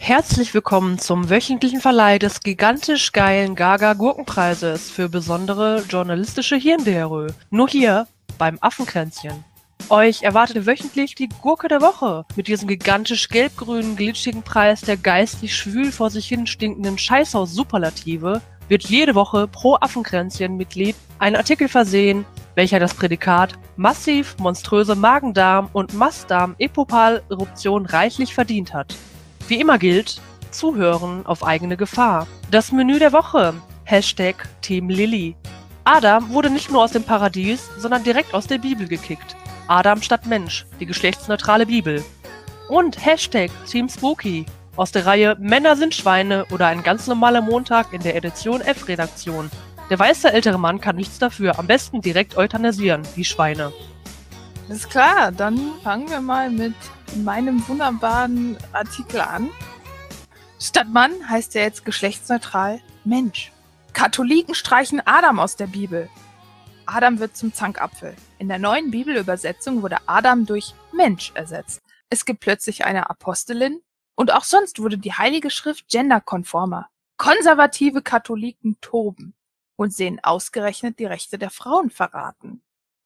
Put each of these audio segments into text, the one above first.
Herzlich willkommen zum wöchentlichen Verleih des gigantisch geilen Gaga-Gurkenpreises für besondere journalistische Hirndiarrhoe. Nur hier beim Affenkränzchen. Euch erwartet wöchentlich die Gurke der Woche mit diesem gigantisch gelb-grünen, glitschigen Preis der geistig schwül vor sich hin stinkenden Scheißhaus-Superlative wird jede Woche pro Affenkränzchen-Mitglied ein Artikel versehen, welcher das Prädikat massiv monströse Magen-Darm- und Mastdarm-Epopal-Eruption reichlich verdient hat. Wie immer gilt, zuhören auf eigene Gefahr. Das Menü der Woche. Hashtag Team Lilly. Adam wurde nicht nur aus dem Paradies, sondern direkt aus der Bibel gekickt. Adam statt Mensch, die geschlechtsneutrale Bibel. Und Hashtag Team Spooky. Aus der Reihe Männer sind Schweine oder ein ganz normaler Montag in der Edition F-Redaktion. Der weiße ältere Mann kann nichts dafür, am besten direkt euthanasieren, die Schweine. Ist klar, dann fangen wir mal mit meinem wunderbaren Artikel an. Statt Mann heißt er jetzt geschlechtsneutral Mensch. Katholiken streichen Adam aus der Bibel. Adam wird zum Zankapfel. In der neuen Bibelübersetzung wurde Adam durch Mensch ersetzt. Es gibt plötzlich eine Apostelin und auch sonst wurde die Heilige Schrift genderkonformer. Konservative Katholiken toben und sehen ausgerechnet die Rechte der Frauen verraten.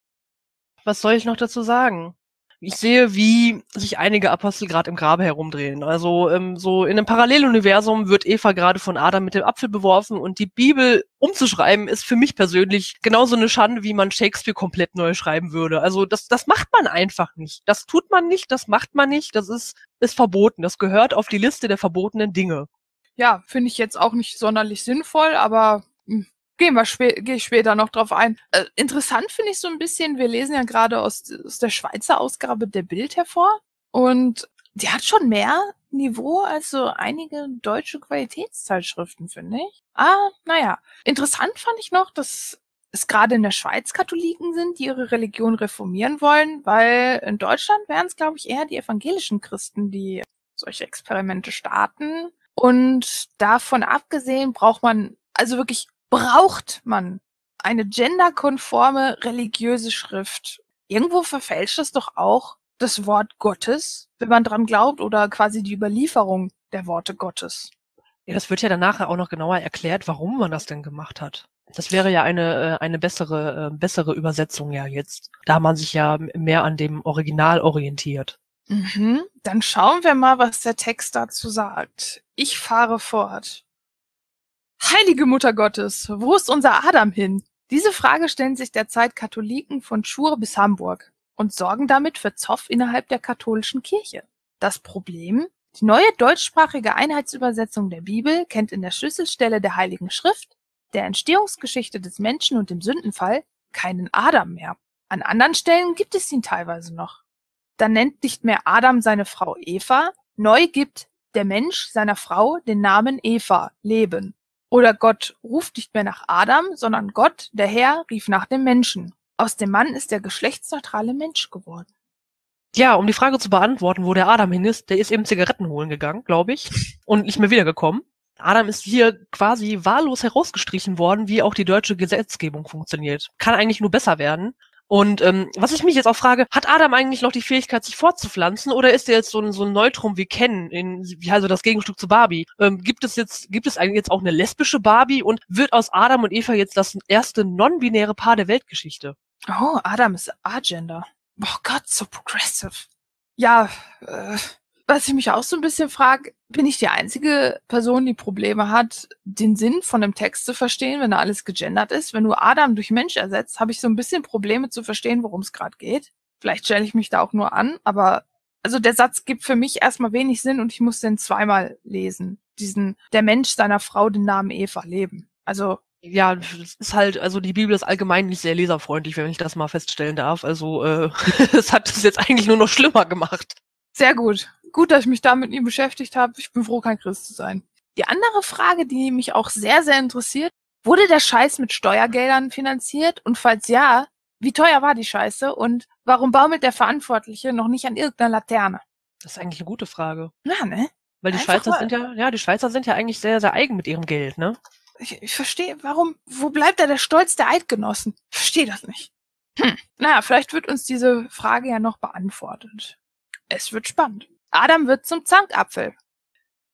Was soll ich noch dazu sagen? Ich sehe, wie sich einige Apostel gerade im Grabe herumdrehen. Also so in einem Paralleluniversum wird Eva gerade von Adam mit dem Apfel beworfen und die Bibel umzuschreiben ist für mich persönlich genauso eine Schande, wie man Shakespeare komplett neu schreiben würde. Also das macht man einfach nicht. Das tut man nicht, das macht man nicht. Das ist verboten. Das gehört auf die Liste der verbotenen Dinge. Ja, finde ich jetzt auch nicht sonderlich sinnvoll, aber gehe ich später noch drauf ein. Interessant finde ich so ein bisschen, wir lesen ja gerade aus der Schweizer Ausgabe der Bild hervor und die hat schon mehr Niveau als so einige deutsche Qualitätszeitschriften, finde ich. Naja. Interessant fand ich noch, dass es gerade in der Schweiz Katholiken sind, die ihre Religion reformieren wollen, weil in Deutschland wären es, glaube ich, eher die evangelischen Christen, die solche Experimente starten. Und davon abgesehen braucht man eine genderkonforme religiöse Schrift. Irgendwo verfälscht es doch auch das Wort Gottes, wenn man dran glaubt, oder quasi die Überlieferung der Worte Gottes. Ja, das wird ja danach auch noch genauer erklärt, warum man das denn gemacht hat. Das wäre ja eine bessere Übersetzung ja jetzt, da man sich ja mehr an dem Original orientiert. Dann schauen wir mal, was der Text dazu sagt. Ich fahre fort. Heilige Mutter Gottes, wo ist unser Adam hin? Diese Frage stellen sich derzeit Katholiken von Chur bis Hamburg und sorgen damit für Zoff innerhalb der katholischen Kirche. Das Problem? Die neue deutschsprachige Einheitsübersetzung der Bibel kennt in der Schlüsselstelle der Heiligen Schrift, der Entstehungsgeschichte des Menschen und dem Sündenfall, keinen Adam mehr. An anderen Stellen gibt es ihn teilweise noch. Dann nennt nicht mehr Adam seine Frau Eva, neu gibt der Mensch seiner Frau den Namen Eva, Leben. Oder Gott ruft nicht mehr nach Adam, sondern Gott, der Herr, rief nach dem Menschen. Aus dem Mann ist der geschlechtsneutrale Mensch geworden. Ja, um die Frage zu beantworten, wo der Adam hin ist, der ist eben Zigaretten holen gegangen, glaube ich, und nicht mehr wiedergekommen. Adam ist hier quasi wahllos herausgestrichen worden, wie auch die deutsche Gesetzgebung funktioniert. Kann eigentlich nur besser werden. Und was ich mich jetzt auch frage, hat Adam eigentlich noch die Fähigkeit, sich fortzupflanzen, oder ist er jetzt so ein Neutrum wie Ken, also das Gegenstück zu Barbie? Gibt es eigentlich jetzt auch eine lesbische Barbie und wird aus Adam und Eva jetzt das erste non-binäre Paar der Weltgeschichte? Oh, Adam ist agender. Oh Gott, so progressive. Ja, was ich mich auch so ein bisschen frage, bin ich die einzige Person, die Probleme hat, den Sinn von einem Text zu verstehen, wenn da alles gegendert ist? Wenn du Adam durch Mensch ersetzt, habe ich so ein bisschen Probleme zu verstehen, worum es gerade geht. Vielleicht stelle ich mich da auch nur an, aber also der Satz gibt für mich erstmal wenig Sinn und ich muss den zweimal lesen. Der Mensch seiner Frau den Namen Eva leben. Also ja, es ist halt, also die Bibel ist allgemein nicht sehr leserfreundlich, wenn ich das mal feststellen darf. Also es hat es jetzt eigentlich nur noch schlimmer gemacht. sehr gut. Gut, dass ich mich damit nie beschäftigt habe. Ich bin froh, kein Christ zu sein. Die andere Frage, die mich auch sehr, sehr interessiert, wurde der Scheiß mit Steuergeldern finanziert? Und falls ja, wie teuer war die Scheiße? Und warum baumelt der Verantwortliche noch nicht an irgendeiner Laterne? Das ist eigentlich eine gute Frage. Ja, ne? Weil die Schweizer sind ja eigentlich sehr, sehr eigen mit ihrem Geld, ne? Ich verstehe, wo bleibt da der Stolz der Eidgenossen? Verstehe das nicht. Naja, vielleicht wird uns diese Frage ja noch beantwortet. Es wird spannend. Adam wird zum Zankapfel.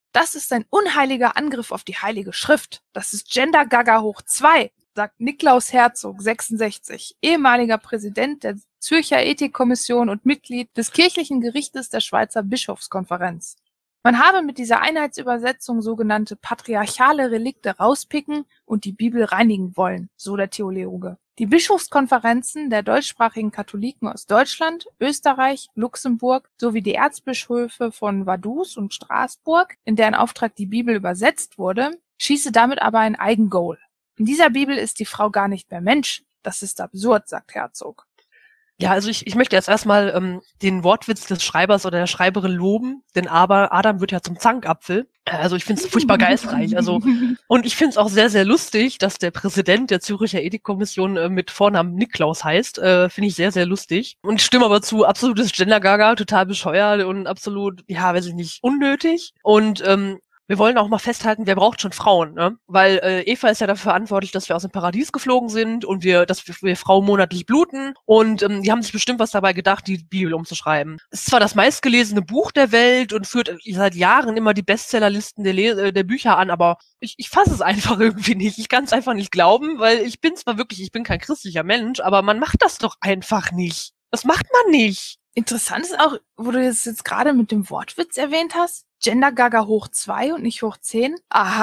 Das ist ein unheiliger Angriff auf die Heilige Schrift. Das ist Gender Gaga hoch 2, sagt Niklaus Herzog, 66, ehemaliger Präsident der Zürcher Ethikkommission und Mitglied des kirchlichen Gerichtes der Schweizer Bischofskonferenz. Man habe mit dieser Einheitsübersetzung sogenannte patriarchale Relikte rauspicken und die Bibel reinigen wollen, so der Theologe. Die Bischofskonferenzen der deutschsprachigen Katholiken aus Deutschland, Österreich, Luxemburg sowie die Erzbischöfe von Vaduz und Straßburg, in deren Auftrag die Bibel übersetzt wurde, schieße damit aber ein Eigengoal. In dieser Bibel ist die Frau gar nicht mehr Mensch. Das ist absurd, sagt Herzog. Ja, also ich möchte jetzt erstmal den Wortwitz des Schreibers oder der Schreiberin loben, denn Adam wird ja zum Zankapfel. Also ich finde es furchtbar geistreich. Also und ich finde es auch sehr, sehr lustig, dass der Präsident der Zürcher Ethikkommission mit Vornamen Niklaus heißt. Finde ich sehr, sehr lustig. Und ich stimme aber zu, absolutes Gender-Gaga, total bescheuert und absolut, ja, weiß ich nicht, unnötig. Und wir wollen auch mal festhalten, wer braucht schon Frauen, ne? Weil Eva ist ja dafür verantwortlich, dass wir aus dem Paradies geflogen sind und dass wir Frauen monatlich bluten. Und die haben sich bestimmt was dabei gedacht, die Bibel umzuschreiben. Es ist zwar das meistgelesene Buch der Welt und führt seit Jahren immer die Bestsellerlisten der Bücher an, aber ich fasse es einfach irgendwie nicht. Ich kann es einfach nicht glauben, weil ich bin kein christlicher Mensch, aber man macht das doch einfach nicht. Das macht man nicht. Interessant ist auch, wo du das jetzt gerade mit dem Wortwitz erwähnt hast. Gender Gaga hoch 2 und nicht hoch 10.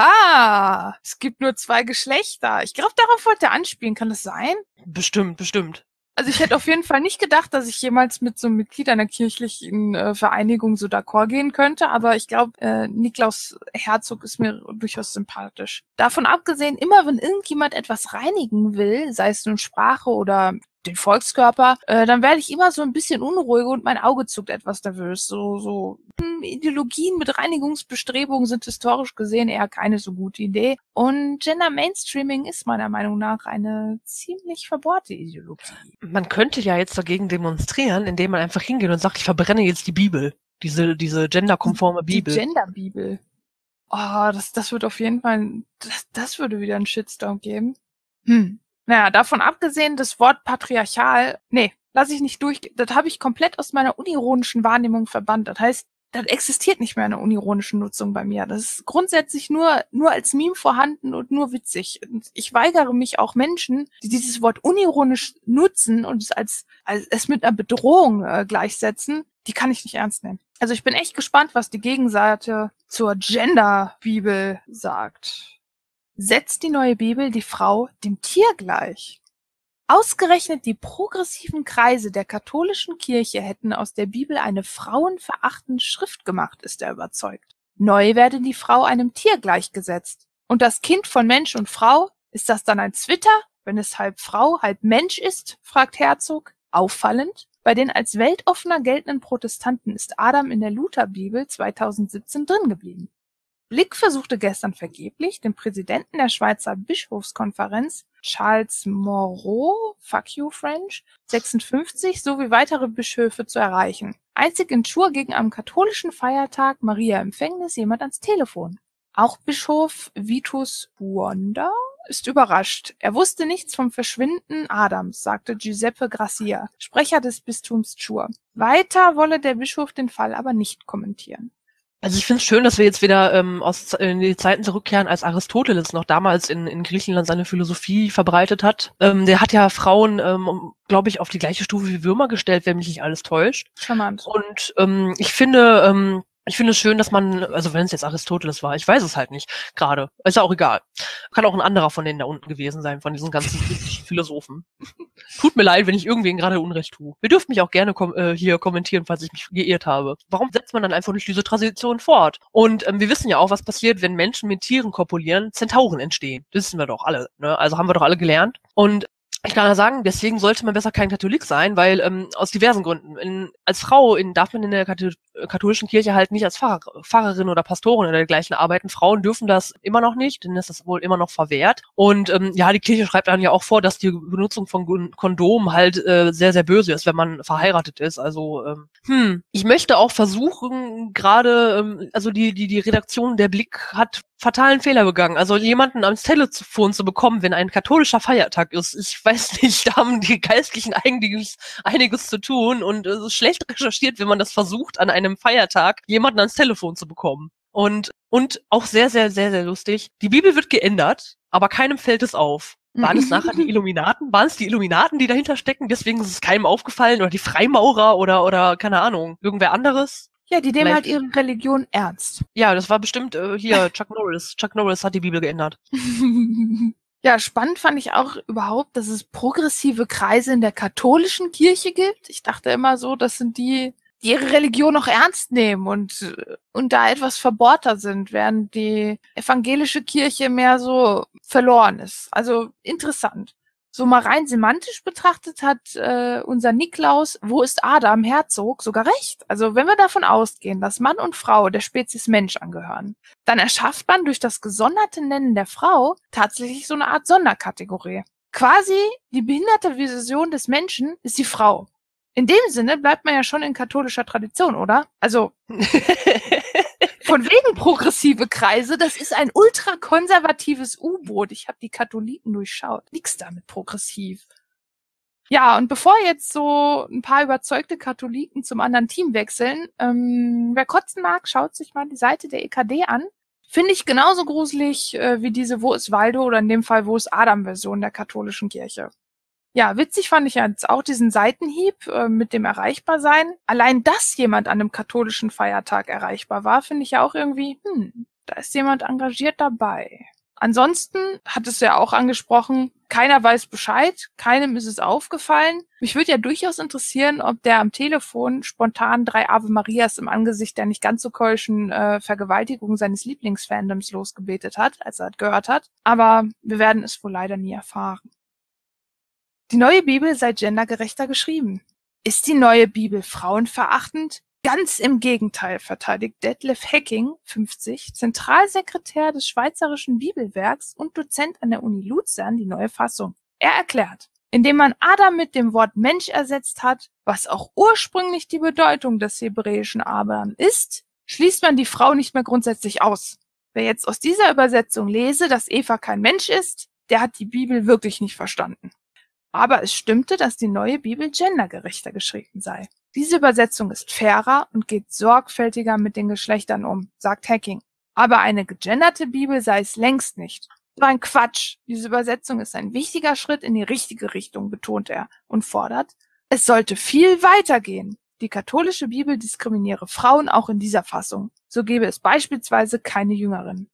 Aha, es gibt nur 2 Geschlechter. Ich glaube, darauf wollte er anspielen. Kann das sein? Bestimmt. Also ich hätte auf jeden Fall nicht gedacht, dass ich jemals mit so einem Mitglied einer kirchlichen Vereinigung so d'accord gehen könnte, aber ich glaube, Niklaus Herzog ist mir durchaus sympathisch. Davon abgesehen, immer wenn irgendjemand etwas reinigen will, sei es nun Sprache oder den Volkskörper, dann werde ich immer so ein bisschen unruhig und mein Auge zuckt etwas nervös. So Ideologien mit Reinigungsbestrebungen sind historisch gesehen eher keine so gute Idee. Und Gender Mainstreaming ist meiner Meinung nach eine ziemlich verbohrte Ideologie. Man könnte ja jetzt dagegen demonstrieren, indem man einfach hingeht und sagt, ich verbrenne jetzt die Bibel. Diese genderkonforme Bibel. Die Genderbibel. Oh, das wird auf jeden Fall, das würde wieder einen Shitstorm geben. Naja, davon abgesehen, das Wort patriarchal, lasse ich nicht durch, das habe ich komplett aus meiner unironischen Wahrnehmung verbannt. Das heißt, das existiert nicht mehr eine unironische Nutzung bei mir. Das ist grundsätzlich nur als Meme vorhanden und nur witzig. Und ich weigere mich auch Menschen, die dieses Wort unironisch nutzen und es mit einer Bedrohung gleichsetzen, die kann ich nicht ernst nehmen. Also ich bin echt gespannt, was die Gegenseite zur Gender-Bibel sagt. Setzt die neue Bibel die Frau dem Tier gleich? Ausgerechnet die progressiven Kreise der katholischen Kirche hätten aus der Bibel eine frauenverachtende Schrift gemacht, ist er überzeugt. Neu werde die Frau einem Tier gleichgesetzt. Und das Kind von Mensch und Frau, ist das dann ein Zwitter, wenn es halb Frau, halb Mensch ist, fragt Herzog. Auffallend, bei den als weltoffener geltenden Protestanten ist Adam in der Lutherbibel 2017 drin geblieben. Blick versuchte gestern vergeblich, den Präsidenten der Schweizer Bischofskonferenz, Charles Moreau, fuck you French, 56, sowie weitere Bischöfe zu erreichen. Einzig in Chur ging am katholischen Feiertag Maria Empfängnis jemand ans Telefon. Auch Bischof Vitus Buonda ist überrascht. Er wusste nichts vom Verschwinden Adams, sagte Giuseppe Gracia, Sprecher des Bistums Chur. Weiter wolle der Bischof den Fall aber nicht kommentieren. Also ich finde es schön, dass wir jetzt wieder in die Zeiten zurückkehren, als Aristoteles noch damals in Griechenland seine Philosophie verbreitet hat. Der hat ja Frauen, glaube ich, auf die gleiche Stufe wie Würmer gestellt, wenn mich nicht alles täuscht. Charmant. Und ich finde es schön, dass man, also wenn es jetzt Aristoteles war, ich weiß es halt nicht gerade, ist ja auch egal. Kann auch ein anderer von denen da unten gewesen sein, von diesen ganzen Philosophen. Tut mir leid, wenn ich irgendwen gerade Unrecht tue. Ihr dürft mich auch gerne hier kommentieren, falls ich mich geirrt habe. Warum setzt man dann einfach nicht diese Tradition fort? Und wir wissen ja auch, was passiert, wenn Menschen mit Tieren kopulieren, Zentauren entstehen. Das wissen wir doch alle, ne? Also haben wir doch alle gelernt. Und ich kann ja sagen, deswegen sollte man besser kein Katholik sein, weil aus diversen Gründen. Als Frau darf man in der katholischen Kirche halt nicht als Pfarrerin oder Pastorin oder dergleichen arbeiten. Frauen dürfen das immer noch nicht, denn das ist wohl immer noch verwehrt. Und die Kirche schreibt dann ja auch vor, dass die Benutzung von Kondomen halt sehr, sehr böse ist, wenn man verheiratet ist. Also ich möchte auch versuchen, gerade also die Redaktion der Blick hat fatalen Fehler begangen. Also jemanden ans Telefon zu bekommen, wenn ein katholischer Feiertag ist, ich weiß nicht, da haben die Geistlichen einiges zu tun und es ist schlecht recherchiert, wenn man das versucht, an einem Feiertag jemanden ans Telefon zu bekommen. Und auch sehr, sehr, sehr, sehr lustig. Die Bibel wird geändert, aber keinem fällt es auf. Waren es nachher die Illuminaten? Waren es die Illuminaten, die dahinter stecken? Deswegen ist es keinem aufgefallen? Oder die Freimaurer oder keine Ahnung, irgendwer anderes? Ja, die nehmen halt ihre Religion ernst. Ja, das war bestimmt hier Chuck Norris. Chuck Norris hat die Bibel geändert. Ja, spannend fand ich auch überhaupt, dass es progressive Kreise in der katholischen Kirche gibt. Ich dachte immer so, das sind die ihre Religion noch ernst nehmen und da etwas verbohrter sind, während die evangelische Kirche mehr so verloren ist. Also interessant. So mal rein semantisch betrachtet hat unser Niklaus, wo ist Adam, Herzog, sogar recht. Also wenn wir davon ausgehen, dass Mann und Frau der Spezies Mensch angehören, dann erschafft man durch das gesonderte Nennen der Frau tatsächlich so eine Art Sonderkategorie. Quasi die behinderte Vision des Menschen ist die Frau. In dem Sinne bleibt man ja schon in katholischer Tradition, oder? Also von wegen progressive Kreise, das ist ein ultrakonservatives U-Boot. Ich habe die Katholiken durchschaut. Nix damit progressiv. Ja, und bevor jetzt so ein paar überzeugte Katholiken zum anderen Team wechseln, wer kotzen mag, schaut sich mal die Seite der EKD an. Finde ich genauso gruselig wie diese Wo ist Waldo oder in dem Fall Wo ist Adam-Version der katholischen Kirche. Ja, witzig fand ich jetzt auch diesen Seitenhieb mit dem Erreichbarsein. Allein, dass jemand an einem katholischen Feiertag erreichbar war, finde ich ja auch irgendwie, da ist jemand engagiert dabei. Ansonsten hat es ja auch angesprochen, keiner weiß Bescheid, keinem ist es aufgefallen. Mich würde ja durchaus interessieren, ob der am Telefon spontan 3 Ave Marias im Angesicht der nicht ganz so keuschen Vergewaltigung seines Lieblingsfandoms losgebetet hat, als er das gehört hat. Aber wir werden es wohl leider nie erfahren. Die neue Bibel sei gendergerechter geschrieben. Ist die neue Bibel frauenverachtend? Ganz im Gegenteil, verteidigt Detlef Hecking, 50, Zentralsekretär des Schweizerischen Bibelwerks und Dozent an der Uni Luzern, die neue Fassung. Er erklärt, indem man Adam mit dem Wort Mensch ersetzt hat, was auch ursprünglich die Bedeutung des hebräischen Adam ist, schließt man die Frau nicht mehr grundsätzlich aus. Wer jetzt aus dieser Übersetzung lese, dass Eva kein Mensch ist, der hat die Bibel wirklich nicht verstanden. Aber es stimmte, dass die neue Bibel gendergerechter geschrieben sei. Diese Übersetzung ist fairer und geht sorgfältiger mit den Geschlechtern um, sagt Hecking. Aber eine gegenderte Bibel sei es längst nicht. So ein Quatsch. Diese Übersetzung ist ein wichtiger Schritt in die richtige Richtung, betont er und fordert, es sollte viel weiter gehen. Die katholische Bibel diskriminiere Frauen auch in dieser Fassung. So gäbe es beispielsweise keine Jüngeren.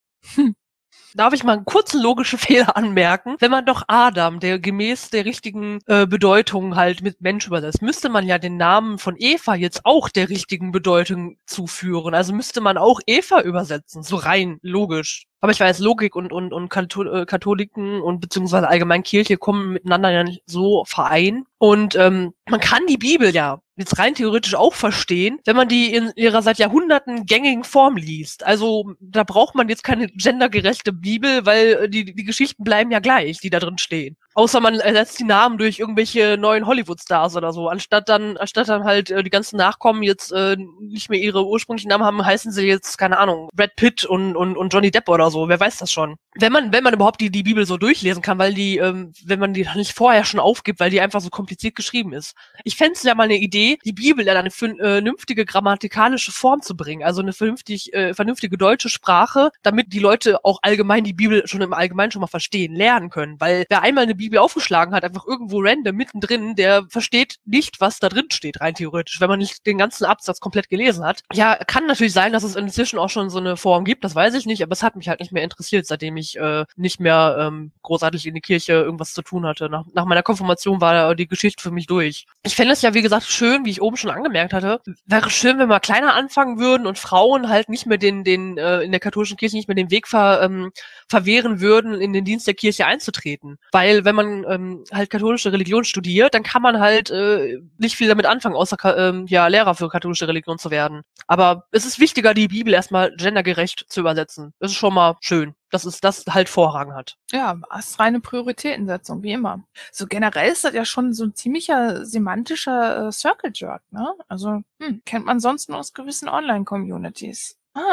Darf ich mal einen kurzen logischen Fehler anmerken? Wenn man doch Adam, der gemäß der richtigen Bedeutung halt mit Mensch übersetzt, müsste man ja den Namen von Eva jetzt auch der richtigen Bedeutung zuführen. Also müsste man auch Eva übersetzen, so rein logisch. Aber ich weiß, Logik und Katholiken und beziehungsweise allgemein Kirche kommen miteinander ja nicht so verein. Und man kann die Bibel ja jetzt rein theoretisch auch verstehen, wenn man die in ihrer seit Jahrhunderten gängigen Form liest. Also da braucht man jetzt keine gendergerechte Bibel, weil die Geschichten bleiben ja gleich, die da drin stehen. Außer man ersetzt die Namen durch irgendwelche neuen Hollywood-Stars oder so. Anstatt dann halt die ganzen Nachkommen jetzt nicht mehr ihre ursprünglichen Namen haben, heißen sie jetzt, keine Ahnung, Brad Pitt und Johnny Depp oder so. Wer weiß das schon. Wenn man überhaupt die Bibel so durchlesen kann, weil wenn man die nicht vorher schon aufgibt, weil die einfach so kompliziert geschrieben ist. Ich fände es ja mal eine Idee, die Bibel in eine vernünftige grammatikalische Form zu bringen, also eine vernünftige deutsche Sprache, damit die Leute auch allgemein die Bibel schon im Allgemeinen schon mal verstehen, lernen können. Weil wer einmal eine Bibel aufgeschlagen hat, einfach irgendwo random mittendrin, der versteht nicht, was da drin steht, rein theoretisch, wenn man nicht den ganzen Absatz komplett gelesen hat. Ja, kann natürlich sein, dass es inzwischen auch schon so eine Form gibt, das weiß ich nicht, aber es hat mich halt nicht mehr interessiert, seitdem ich nicht mehr großartig in die Kirche irgendwas zu tun hatte. Nach meiner Konfirmation war die Geschichte für mich durch. Ich fände es ja, wie gesagt, schön, wie ich oben schon angemerkt hatte, wäre schön, wenn wir kleiner anfangen würden und Frauen halt nicht mehr in der katholischen Kirche nicht mehr den Weg verwehren würden, in den Dienst der Kirche einzutreten. Weil wenn man halt katholische Religion studiert, dann kann man halt nicht viel damit anfangen, außer Lehrer für katholische Religion zu werden. Aber es ist wichtiger, die Bibel erstmal gendergerecht zu übersetzen. Das ist schon mal schön, dass es das halt Vorrang hat. Ja, astreine Prioritätensetzung, wie immer. So generell ist das ja schon so ein ziemlicher semantischer Circle Jerk, ne? Also, kennt man sonst nur aus gewissen Online-Communities.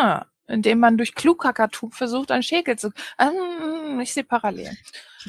indem man durch Klughackertum versucht, einen Schäkel zu... Ich sehe Parallelen.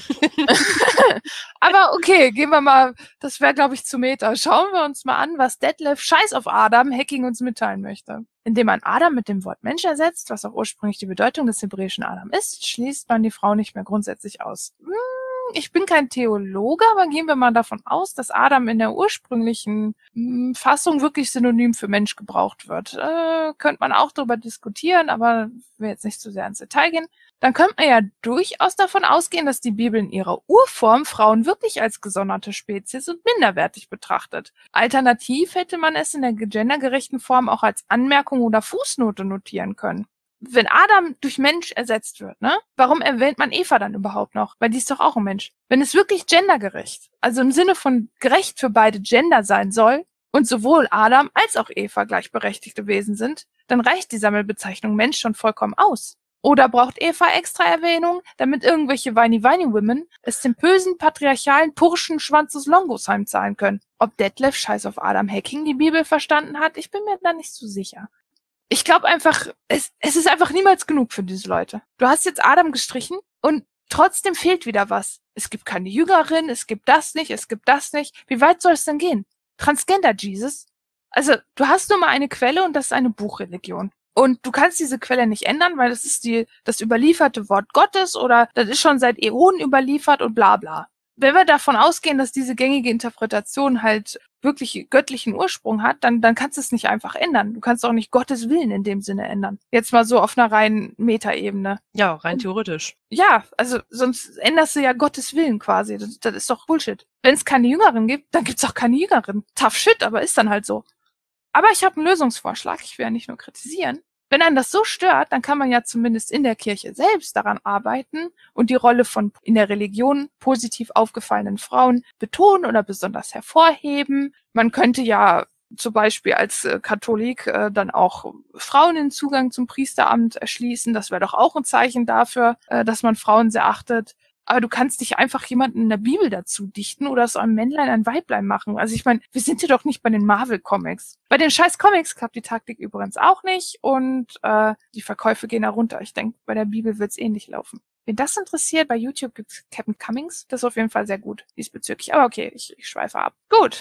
Aber okay, gehen wir mal, das wäre, glaube ich, zu Meta. Schauen wir uns mal an, was Detlef Scheiß auf Adam Hacking uns mitteilen möchte. Indem man Adam mit dem Wort Mensch ersetzt, was auch ursprünglich die Bedeutung des hebräischen Adam ist, schließt man die Frau nicht mehr grundsätzlich aus. Ich bin kein Theologe, aber gehen wir mal davon aus, dass Adam in der ursprünglichen Fassung wirklich synonym für Mensch gebraucht wird. Könnte man auch darüber diskutieren, aber will jetzt nicht zu sehr ins Detail gehen. Dann könnte man ja durchaus davon ausgehen, dass die Bibel in ihrer Urform Frauen wirklich als gesonderte Spezies und minderwertig betrachtet. Alternativ hätte man es in der gendergerechten Form auch als Anmerkung oder Fußnote notieren können. Wenn Adam durch Mensch ersetzt wird, ne? Warum erwähnt man Eva dann überhaupt noch? Weil die ist doch auch ein Mensch. Wenn es wirklich gendergerecht, also im Sinne von gerecht für beide Gender sein soll und sowohl Adam als auch Eva gleichberechtigte Wesen sind, dann reicht die Sammelbezeichnung Mensch schon vollkommen aus. Oder braucht Eva extra Erwähnung, damit irgendwelche Whiny-Whiny-Women es dem bösen, patriarchalen Purschenschwanz des Longos heimzahlen können? Ob Detlef Scheiß auf Adam Hacking die Bibel verstanden hat, ich bin mir da nicht so sicher. Ich glaube einfach, es ist einfach niemals genug für diese Leute. Du hast jetzt Adam gestrichen und trotzdem fehlt wieder was. Es gibt keine Jüngerin, es gibt das nicht, es gibt das nicht. Wie weit soll es denn gehen? Transgender Jesus? Also, du hast nur mal eine Quelle und das ist eine Buchreligion. Und du kannst diese Quelle nicht ändern, weil das ist das überlieferte Wort Gottes oder das ist schon seit Äonen überliefert und bla bla. Wenn wir davon ausgehen, dass diese gängige Interpretation halt wirklich göttlichen Ursprung hat, dann kannst du es nicht einfach ändern. Du kannst auch nicht Gottes Willen in dem Sinne ändern. Jetzt mal so auf einer reinen Metaebene. Ja, rein theoretisch. Ja, also sonst änderst du ja Gottes Willen quasi. Das ist doch Bullshit. Wenn es keine Jüngerin gibt, dann gibt's auch keine Jüngerin. Tough shit, aber ist dann halt so. Aber ich habe einen Lösungsvorschlag. Ich will ja nicht nur kritisieren. Wenn einen das so stört, dann kann man ja zumindest in der Kirche selbst daran arbeiten und die Rolle von in der Religion positiv aufgefallenen Frauen betonen oder besonders hervorheben. Man könnte ja zum Beispiel als Katholik dann auch Frauen den Zugang zum Priesteramt erschließen. Das wäre doch auch ein Zeichen dafür, dass man Frauen sehr achtet. Aber du kannst dich einfach jemanden in der Bibel dazu dichten oder aus einem Männlein ein Weiblein machen. Also ich meine, wir sind hier doch nicht bei den Marvel-Comics. Bei den scheiß Comics klappt die Taktik übrigens auch nicht und die Verkäufe gehen da runter. Ich denke, bei der Bibel wird's ähnlich laufen. Wen das interessiert, bei YouTube gibt's Captain Cummings. Das ist auf jeden Fall sehr gut diesbezüglich. Aber okay, ich schweife ab. Gut.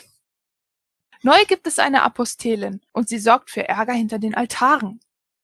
Neu gibt es eine Apostelin und sie sorgt für Ärger hinter den Altaren.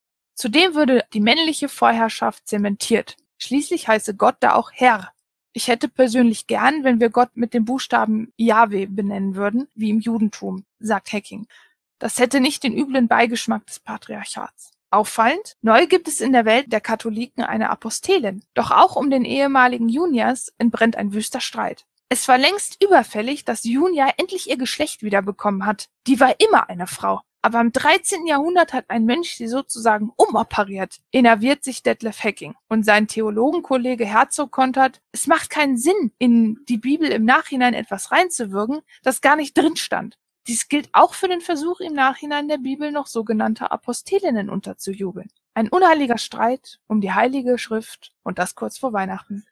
Zudem würde die männliche Vorherrschaft zementiert. Schließlich heiße Gott da auch Herr. Ich hätte persönlich gern, wenn wir Gott mit dem Buchstaben Jahwe benennen würden, wie im Judentum, sagt Hacking. Das hätte nicht den üblen Beigeschmack des Patriarchats. Auffallend, neu gibt es in der Welt der Katholiken eine Apostelin. Doch auch um den ehemaligen Junias entbrennt ein wüster Streit. Es war längst überfällig, dass Junia endlich ihr Geschlecht wiederbekommen hat. Die war immer eine Frau. Aber im 13. Jahrhundert hat ein Mensch sie sozusagen umoperiert, innerviert sich Detlef Hacking. Und sein Theologenkollege Herzog kontert, es macht keinen Sinn, in die Bibel im Nachhinein etwas reinzuwirken, das gar nicht drin stand. Dies gilt auch für den Versuch, im Nachhinein der Bibel noch sogenannte Apostelinnen unterzujubeln. Ein unheiliger Streit um die heilige Schrift und das kurz vor Weihnachten.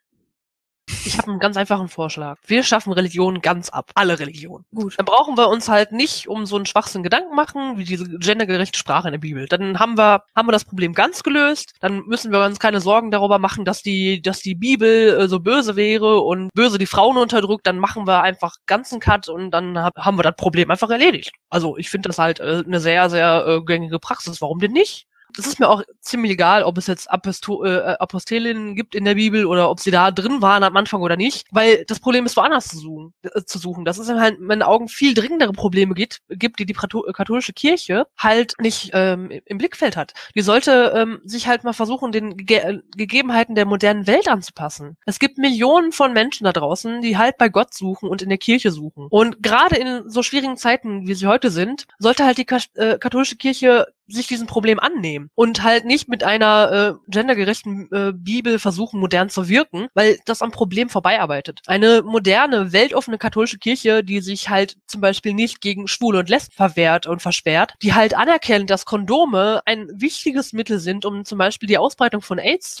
Ich habe einen ganz einfachen Vorschlag. Wir schaffen Religionen ganz ab. Alle Religionen. Gut. Dann brauchen wir uns halt nicht um so einen Schwachsinn Gedanken machen, wie diese gendergerechte Sprache in der Bibel. Dann haben wir das Problem ganz gelöst. Dann müssen wir uns keine Sorgen darüber machen, dass die Bibel so böse wäre und böse die Frauen unterdrückt. Dann machen wir einfach ganzen Cut und dann haben wir das Problem einfach erledigt. Also ich finde das halt eine sehr, sehr gängige Praxis. Warum denn nicht? Das ist mir auch ziemlich egal, ob es jetzt Apostelinnen gibt in der Bibel oder ob sie da drin waren am Anfang oder nicht, weil das Problem ist woanders zu suchen. Dass es halt in meinen Augen viel dringendere Probleme gibt, die katholische Kirche halt nicht im Blickfeld hat. Die sollte sich halt mal versuchen, den Gegebenheiten der modernen Welt anzupassen. Es gibt Millionen von Menschen da draußen, die halt bei Gott suchen und in der Kirche suchen. Und gerade in so schwierigen Zeiten, wie sie heute sind, sollte halt die katholische Kirche sich diesem Problem annehmen und halt nicht mit einer gendergerechten Bibel versuchen, modern zu wirken, weil das am Problem vorbeiarbeitet. Eine moderne, weltoffene katholische Kirche, die sich halt zum Beispiel nicht gegen Schwule und Lesben verwehrt und versperrt, die halt anerkennt, dass Kondome ein wichtiges Mittel sind, um zum Beispiel die Ausbreitung von AIDS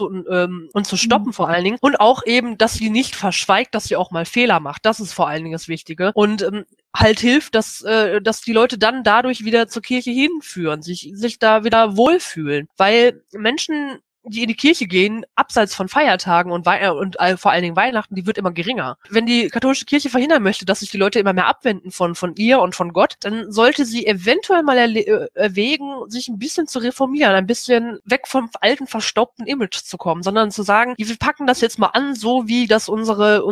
zu stoppen vor allen Dingen und auch eben, dass sie nicht verschweigt, dass sie auch mal Fehler macht. Das ist vor allen Dingen das Wichtige. Und halt hilft, dass die Leute dann dadurch wieder zur Kirche hinführen, sich da wieder wohlfühlen. Weil Menschen, die in die Kirche gehen, abseits von Feiertagen und vor allen Dingen Weihnachten, die wird immer geringer. Wenn die katholische Kirche verhindern möchte, dass sich die Leute immer mehr abwenden von ihr und von Gott, dann sollte sie eventuell mal erwägen, sich ein bisschen zu reformieren, ein bisschen weg vom alten, verstaubten Image zu kommen, sondern zu sagen, wir packen das jetzt mal an, so wie das unsere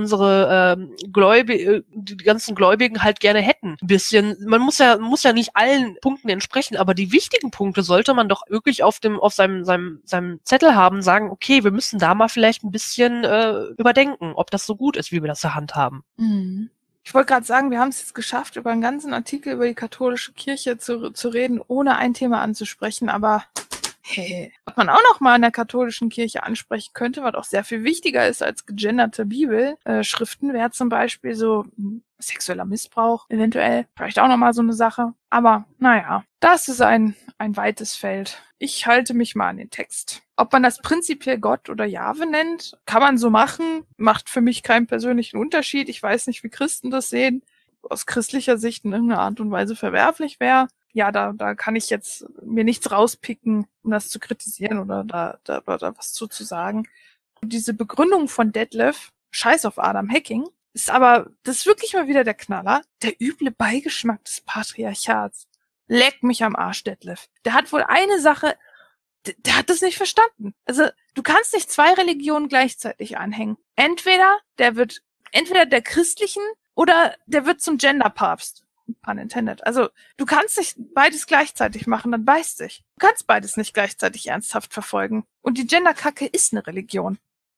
die ganzen Gläubigen halt gerne hätten. Ein bisschen, man muss ja nicht allen Punkten entsprechen, aber die wichtigen Punkte sollte man doch wirklich auf seinem Zettel haben, sagen, okay, wir müssen da mal vielleicht ein bisschen überdenken, ob das so gut ist, wie wir das zur Hand haben. Mhm. Ich wollte gerade sagen, wir haben es jetzt geschafft, über einen ganzen Artikel über die katholische Kirche zu reden, ohne ein Thema anzusprechen, aber hey, was man auch noch mal in der katholischen Kirche ansprechen könnte, was auch sehr viel wichtiger ist als gegenderte Bibelschriften, wäre zum Beispiel so sexueller Missbrauch, eventuell, vielleicht auch noch mal so eine Sache. Aber naja, das ist ein weites Feld. Ich halte mich mal an den Text. Ob man das prinzipiell Gott oder Jahwe nennt, kann man so machen, macht für mich keinen persönlichen Unterschied. Ich weiß nicht, wie Christen das sehen, aus christlicher Sicht in irgendeiner Art und Weise verwerflich wäre. Ja, da kann ich jetzt mir nichts rauspicken, um das zu kritisieren oder da was zu sagen. Und diese Begründung von Detlef, Scheiß auf Adam Hacking, das ist wirklich mal wieder der Knaller, der üble Beigeschmack des Patriarchats. Leck mich am Arsch, Detlef. Der hat wohl eine Sache, der hat das nicht verstanden. Also, du kannst nicht zwei Religionen gleichzeitig anhängen. Entweder der christlichen oder der wird zum Genderpapst. Pun intended. Also, du kannst nicht beides gleichzeitig machen, dann beißt dich. Du kannst beides nicht gleichzeitig ernsthaft verfolgen. Und die Genderkacke ist eine Religion.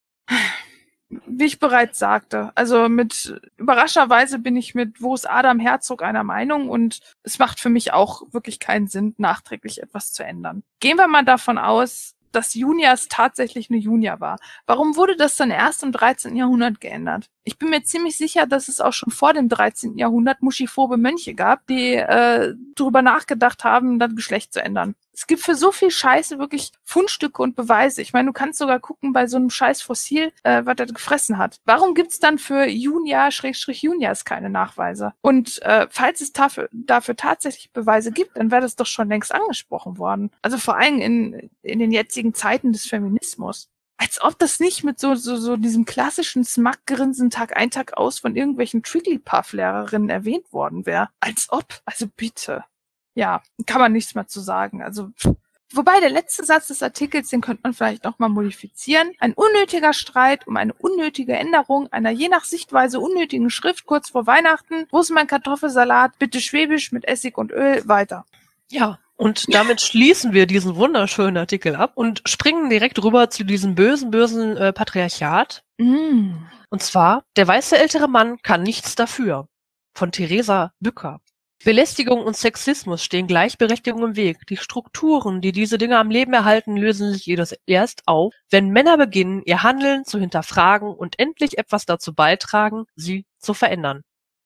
Wie ich bereits sagte, also überraschenderweise bin ich mit Wo ist Adam Herzog einer Meinung und es macht für mich auch wirklich keinen Sinn, nachträglich etwas zu ändern. Gehen wir mal davon aus, dass Junias tatsächlich eine Junia war. Warum wurde das dann erst im 13. Jahrhundert geändert? Ich bin mir ziemlich sicher, dass es auch schon vor dem 13. Jahrhundert muschiphobe Mönche gab, die darüber nachgedacht haben, das Geschlecht zu ändern. Es gibt für so viel Scheiße wirklich Fundstücke und Beweise. Ich meine, du kannst sogar gucken bei so einem scheiß Fossil, was er gefressen hat. Warum gibt's dann für Junia/Junias keine Nachweise? Und falls es dafür tatsächlich Beweise gibt, dann wäre das doch schon längst angesprochen worden. Also vor allem in den jetzigen Zeiten des Feminismus. Als ob das nicht mit so diesem klassischen Smackgrinsen Tag ein, Tag aus von irgendwelchen Trigglypuff-Lehrerinnen erwähnt worden wäre. Als ob. Also bitte. Ja, kann man nichts mehr zu sagen. Also, wobei der letzte Satz des Artikels, den könnte man vielleicht noch mal modifizieren. Ein unnötiger Streit um eine unnötige Änderung einer je nach Sichtweise unnötigen Schrift kurz vor Weihnachten. Wo ist mein Kartoffelsalat? Bitte schwäbisch mit Essig und Öl. Weiter. Ja. Und damit schließen wir diesen wunderschönen Artikel ab und springen direkt rüber zu diesem bösen Patriarchat. Mm. Und zwar, der weiße ältere Mann kann nichts dafür. Von Theresa Bücker. Belästigung und Sexismus stehen Gleichberechtigung im Weg. Die Strukturen, die diese Dinge am Leben erhalten, lösen sich jedoch erst auf, wenn Männer beginnen, ihr Handeln zu hinterfragen und endlich etwas dazu beitragen, sie zu verändern.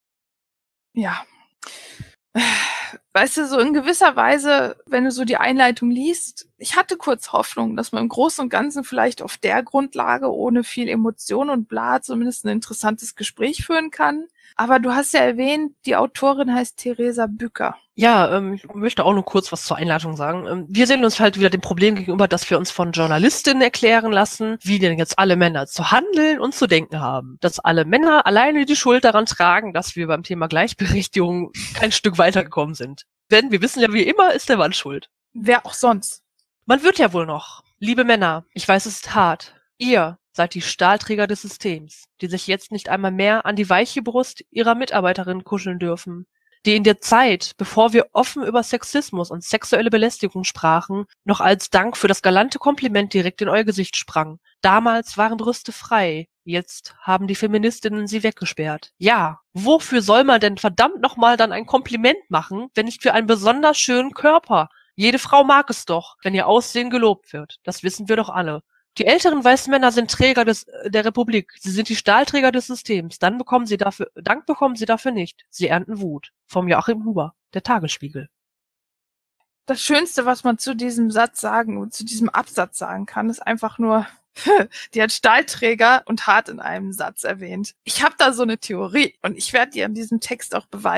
Ja. Weißt du, so in gewisser Weise, wenn du so die Einleitung liest, ich hatte kurz Hoffnung, dass man im Großen und Ganzen vielleicht auf der Grundlage ohne viel Emotion und bla zumindest ein interessantes Gespräch führen kann. Aber du hast ja erwähnt, die Autorin heißt Theresa Bücker. Ja, ich möchte auch nur kurz was zur Einleitung sagen. Wir sehen uns halt wieder dem Problem gegenüber, dass wir uns von Journalistinnen erklären lassen, wie denn jetzt alle Männer zu handeln und zu denken haben. Dass alle Männer alleine die Schuld daran tragen, dass wir beim Thema Gleichberechtigung kein Stück weitergekommen sind. Denn wir wissen ja, wie immer ist der Mann schuld. Wer auch sonst. Man wird ja wohl noch. Liebe Männer, ich weiß, es ist hart. Ihr seid die Stahlträger des Systems, die sich jetzt nicht einmal mehr an die weiche Brust ihrer Mitarbeiterin kuscheln dürfen, die in der Zeit, bevor wir offen über Sexismus und sexuelle Belästigung sprachen, noch als Dank für das galante Kompliment direkt in euer Gesicht sprang. Damals waren Brüste frei, jetzt haben die Feministinnen sie weggesperrt. Ja, wofür soll man denn verdammt nochmal dann ein Kompliment machen, wenn nicht für einen besonders schönen Körper? Jede Frau mag es doch, wenn ihr Aussehen gelobt wird. Das wissen wir doch alle. Die älteren weißen Männer sind Träger der Republik. Sie sind die Stahlträger des Systems. Dank bekommen sie dafür nicht. Sie ernten Wut. Vom Joachim Huber, der Tagesspiegel. Das Schönste, was man zu diesem zu diesem Absatz sagen kann, ist einfach nur, die hat Stahlträger und hart in einem Satz erwähnt. Ich habe da so eine Theorie und ich werde die an diesem Text auch beweisen.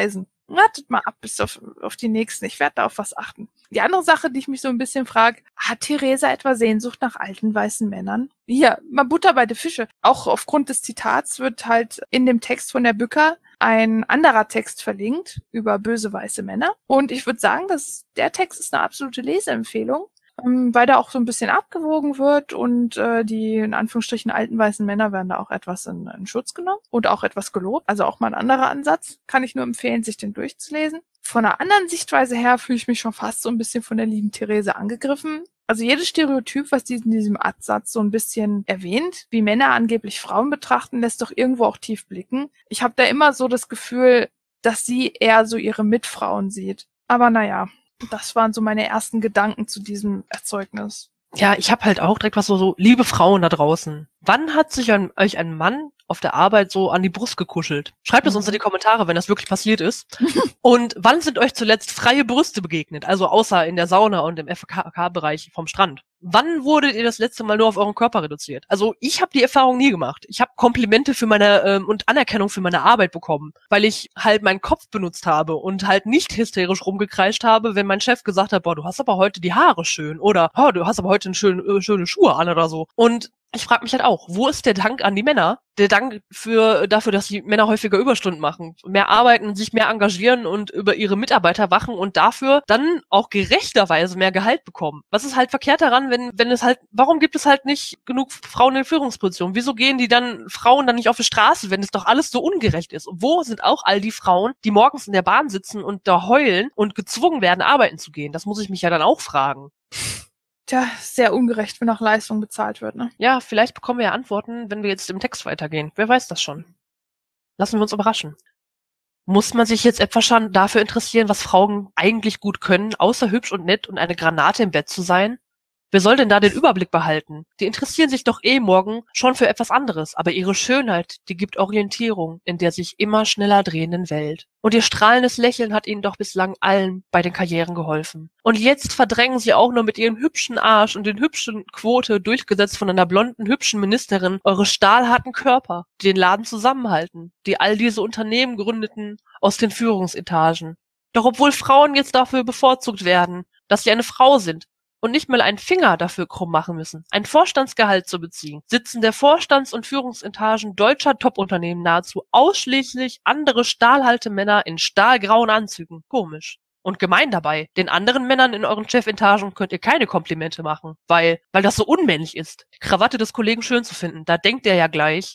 Wartet mal ab bis auf die nächsten. Ich werde da auf was achten. Die andere Sache, die ich mich so ein bisschen frage, hat Theresa etwa Sehnsucht nach alten weißen Männern? Hier, mal Butter bei die Fische. Auch aufgrund des Zitats wird halt in dem Text von der Bücker ein anderer Text verlinkt über böse weiße Männer. Und ich würde sagen, dass der Text ist eine absolute Leseempfehlung, weil da auch so ein bisschen abgewogen wird und die in Anführungsstrichen alten weißen Männer werden da auch etwas in Schutz genommen und auch etwas gelobt. Also auch mal ein anderer Ansatz. Kann ich nur empfehlen, sich den durchzulesen. Von einer anderen Sichtweise her fühle ich mich schon fast so ein bisschen von der lieben Therese angegriffen. Also jedes Stereotyp, was die in diesem Absatz so ein bisschen erwähnt, wie Männer angeblich Frauen betrachten, lässt doch irgendwo auch tief blicken. Ich habe da immer so das Gefühl, dass sie eher so ihre Mitfrauen sieht. Aber naja, das waren so meine ersten Gedanken zu diesem Erzeugnis. Ja, ich habe halt auch direkt was so, liebe Frauen da draußen. Wann hat sich euch ein Mann auf der Arbeit so an die Brust gekuschelt? Schreibt es uns in die Kommentare, wenn das wirklich passiert ist. Und wann sind euch zuletzt freie Brüste begegnet? Also außer in der Sauna und im FKK-Bereich vom Strand. Wann wurdet ihr das letzte Mal nur auf euren Körper reduziert? Also ich habe die Erfahrung nie gemacht. Ich habe Komplimente für meine und Anerkennung für meine Arbeit bekommen, weil ich halt meinen Kopf benutzt habe und halt nicht hysterisch rumgekreischt habe, wenn mein Chef gesagt hat, boah, du hast aber heute die Haare schön oder oh, du hast aber heute schöne Schuhe an oder so. Und ich frage mich halt auch, wo ist der Dank an die Männer? Der Dank dafür, dass die Männer häufiger Überstunden machen, mehr arbeiten, sich mehr engagieren und über ihre Mitarbeiter wachen und dafür dann auch gerechterweise mehr Gehalt bekommen. Was ist halt verkehrt daran, wenn es halt, warum gibt es halt nicht genug Frauen in Führungspositionen? Wieso gehen die Frauen dann nicht auf die Straße, wenn es doch alles so ungerecht ist? Und wo sind auch all die Frauen, die morgens in der Bahn sitzen und da heulen und gezwungen werden, arbeiten zu gehen? Das muss ich mich ja dann auch fragen. Tja, sehr ungerecht, wenn nach Leistung bezahlt wird, ne? Ja, vielleicht bekommen wir ja Antworten, wenn wir jetzt im Text weitergehen. Wer weiß das schon. Lassen wir uns überraschen. Muss man sich jetzt etwa schon dafür interessieren, was Frauen eigentlich gut können, außer hübsch und nett und eine Granate im Bett zu sein? Wer soll denn da den Überblick behalten? Die interessieren sich doch morgen schon für etwas anderes, aber ihre Schönheit, die gibt Orientierung in der sich immer schneller drehenden Welt. Und ihr strahlendes Lächeln hat ihnen doch bislang allen bei den Karrieren geholfen. Und jetzt verdrängen sie auch nur mit ihrem hübschen Arsch und den hübschen Quote, durchgesetzt von einer blonden, hübschen Ministerin, eure stahlharten Körper, die den Laden zusammenhalten, die all diese Unternehmen gründeten aus den Führungsetagen. Doch obwohl Frauen jetzt dafür bevorzugt werden, dass sie eine Frau sind, und nicht mal einen Finger dafür krumm machen müssen, ein Vorstandsgehalt zu beziehen, sitzen der Vorstands- und Führungsetagen deutscher Top-Unternehmen nahezu ausschließlich andere stahlhalte Männer in stahlgrauen Anzügen. Komisch. Und gemein dabei, den anderen Männern in euren Chefetagen könnt ihr keine Komplimente machen, weil das so unmännlich ist, die Krawatte des Kollegen schön zu finden. Da denkt er ja gleich.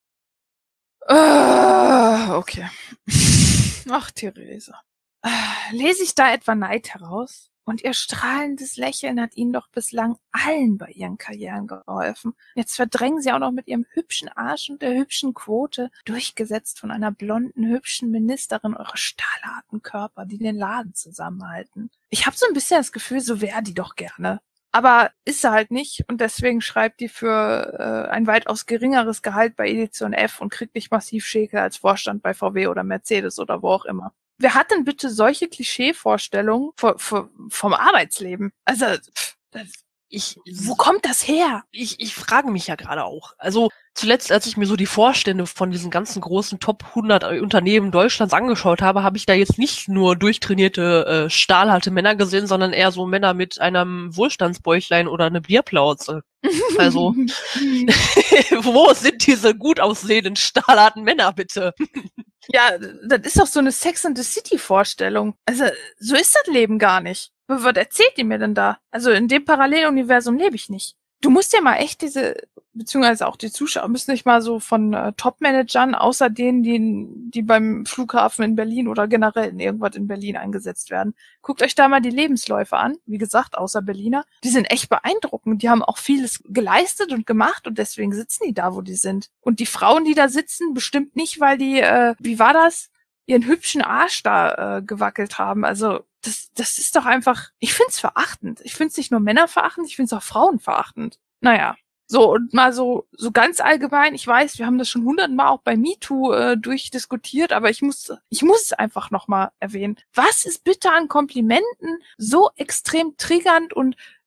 Okay. Ach, Theresa. Lese ich da etwa Neid heraus? Und ihr strahlendes Lächeln hat ihnen doch bislang allen bei ihren Karrieren geholfen. Jetzt verdrängen sie auch noch mit ihrem hübschen Arsch und der hübschen Quote, durchgesetzt von einer blonden, hübschen Ministerin, eure stahlharten Körper, die den Laden zusammenhalten. Ich habe so ein bisschen das Gefühl, so wäre die doch gerne. Aber ist sie halt nicht und deswegen schreibt die für ein weitaus geringeres Gehalt bei Edition F und kriegt nicht massiv Schäkel als Vorstand bei VW oder Mercedes oder wo auch immer. Wer hat denn bitte solche Klischeevorstellungen vom Arbeitsleben? Also, wo kommt das her? Ich frage mich ja gerade auch. Also zuletzt, als ich mir so die Vorstände von diesen ganzen großen Top 100 Unternehmen Deutschlands angeschaut habe, habe ich da jetzt nicht nur durchtrainierte, stahlharte Männer gesehen, sondern eher so Männer mit einem Wohlstandsbäuchlein oder eine Bierplauze. Also, wo sind diese gut aussehenden, stahlharten Männer, bitte? Ja, das ist doch so eine Sex and the City Vorstellung. Also, so ist das Leben gar nicht. Was erzählt die mir denn da? Also, in dem Paralleluniversum lebe ich nicht. Du musst ja mal echt beziehungsweise auch die Zuschauer müssen nicht mal so von Top-Managern, außer denen, die beim Flughafen in Berlin oder generell in irgendwas in Berlin eingesetzt werden. Guckt euch da mal die Lebensläufe an. Wie gesagt, außer Berliner. Die sind echt beeindruckend. Die haben auch vieles geleistet und gemacht und deswegen sitzen die da, wo die sind. Und die Frauen, die da sitzen, bestimmt nicht, weil die, wie war das? Ihren hübschen Arsch da gewackelt haben. Also das ist doch einfach, ich find's verachtend. Ich find's nicht nur männerverachtend, ich find's auch frauenverachtend. Naja, so und mal so ganz allgemein, ich weiß, wir haben das schon 100-mal auch bei MeToo durchdiskutiert, aber ich muss es einfach nochmal erwähnen. Was ist bitte an Komplimenten so extrem triggernd und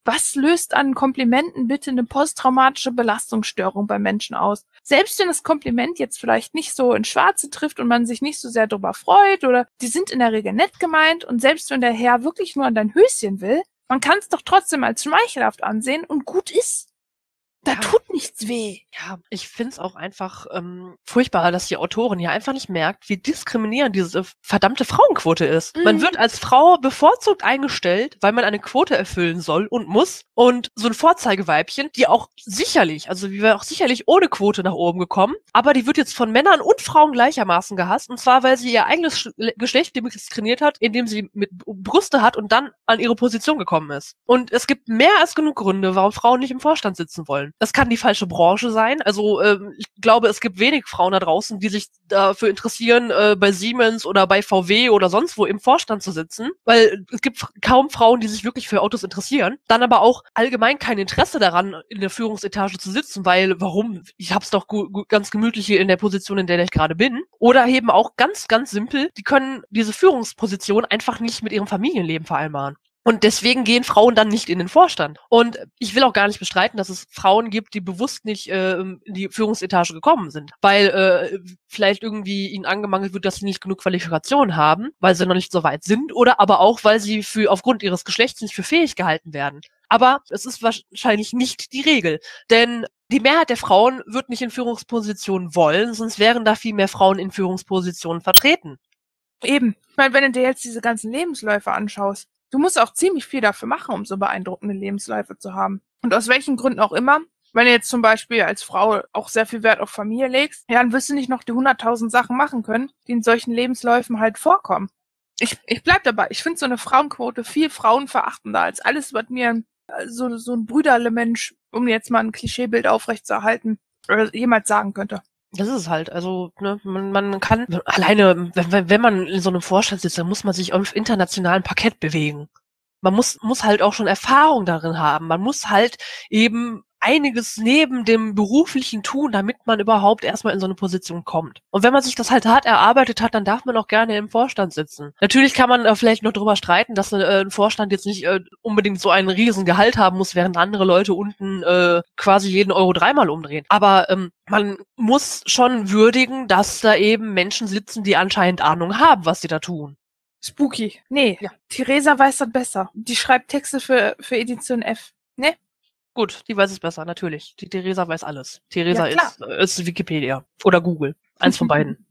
Was löst an Komplimenten bitte eine posttraumatische Belastungsstörung bei Menschen aus? Selbst wenn das Kompliment jetzt vielleicht nicht so ins Schwarze trifft und man sich nicht so sehr darüber freut oder die sind in der Regel nett gemeint und selbst wenn der Herr wirklich nur an dein Höschen will, man kann es doch trotzdem als schmeichelhaft ansehen und gut ist. Da tut nichts weh. Ja, ich find's auch einfach furchtbar, dass die Autorin hier einfach nicht merkt, wie diskriminierend diese verdammte Frauenquote ist. Man wird als Frau bevorzugt eingestellt, weil man eine Quote erfüllen soll und muss. Und so ein Vorzeigeweibchen, die auch sicherlich, also die wäre auch sicherlich ohne Quote nach oben gekommen, aber die wird jetzt von Männern und Frauen gleichermaßen gehasst. Und zwar, weil sie ihr eigenes Geschlecht diskriminiert hat, indem sie mit Brüste hat und dann an ihre Position gekommen ist. Und es gibt mehr als genug Gründe, warum Frauen nicht im Vorstand sitzen wollen. Das kann die falsche Branche sein. Also ich glaube, es gibt wenig Frauen da draußen, die sich dafür interessieren, bei Siemens oder bei VW oder sonst wo im Vorstand zu sitzen, weil es gibt kaum Frauen, die sich wirklich für Autos interessieren. Dann aber auch allgemein kein Interesse daran, in der Führungsetage zu sitzen, weil warum? Ich hab's doch ganz gemütlich hier in der Position, in der ich gerade bin. Oder eben auch ganz, ganz simpel, die können diese Führungsposition einfach nicht mit ihrem Familienleben vereinbaren. Und deswegen gehen Frauen dann nicht in den Vorstand. Und ich will auch gar nicht bestreiten, dass es Frauen gibt, die bewusst nicht in die Führungsetage gekommen sind, weil vielleicht irgendwie ihnen angemangelt wird, dass sie nicht genug Qualifikation haben, weil sie noch nicht so weit sind, oder aber auch, weil sie aufgrund ihres Geschlechts nicht für fähig gehalten werden. Aber es ist wahrscheinlich nicht die Regel, denn die Mehrheit der Frauen wird nicht in Führungspositionen wollen, sonst wären da viel mehr Frauen in Führungspositionen vertreten. Eben. Ich meine, wenn du dir jetzt diese ganzen Lebensläufe anschaust, du musst auch ziemlich viel dafür machen, um so beeindruckende Lebensläufe zu haben. Und aus welchen Gründen auch immer, wenn du jetzt zum Beispiel als Frau auch sehr viel Wert auf Familie legst, ja, dann wirst du nicht noch die 100.000 Sachen machen können, die in solchen Lebensläufen halt vorkommen. Ich bleib dabei. Ich finde so eine Frauenquote viel frauenverachtender als alles, was mir so ein Brüderle-Mensch, um jetzt mal ein Klischeebild aufrechtzuerhalten, jemals sagen könnte. Das ist es halt, also ne, man kann alleine, wenn man in so einem Vorstand sitzt, dann muss man sich auf internationalem Parkett bewegen. Man muss halt auch schon Erfahrung darin haben. Man muss halt eben einiges neben dem Beruflichen tun, damit man überhaupt erstmal in so eine Position kommt. Und wenn man sich das halt hart erarbeitet hat, dann darf man auch gerne im Vorstand sitzen. Natürlich kann man vielleicht noch drüber streiten, dass ein Vorstand jetzt nicht unbedingt so einen riesen Gehalt haben muss, während andere Leute unten quasi jeden Euro dreimal umdrehen. Aber man muss schon würdigen, dass da eben Menschen sitzen, die anscheinend Ahnung haben, was sie da tun. Spooky. Nee, ja. Theresa weiß das besser. Die schreibt Texte für Edition F. Ne? Gut, die weiß es besser, natürlich. Die Theresa weiß alles. Theresa ist Wikipedia. Oder Google. Eins von beiden.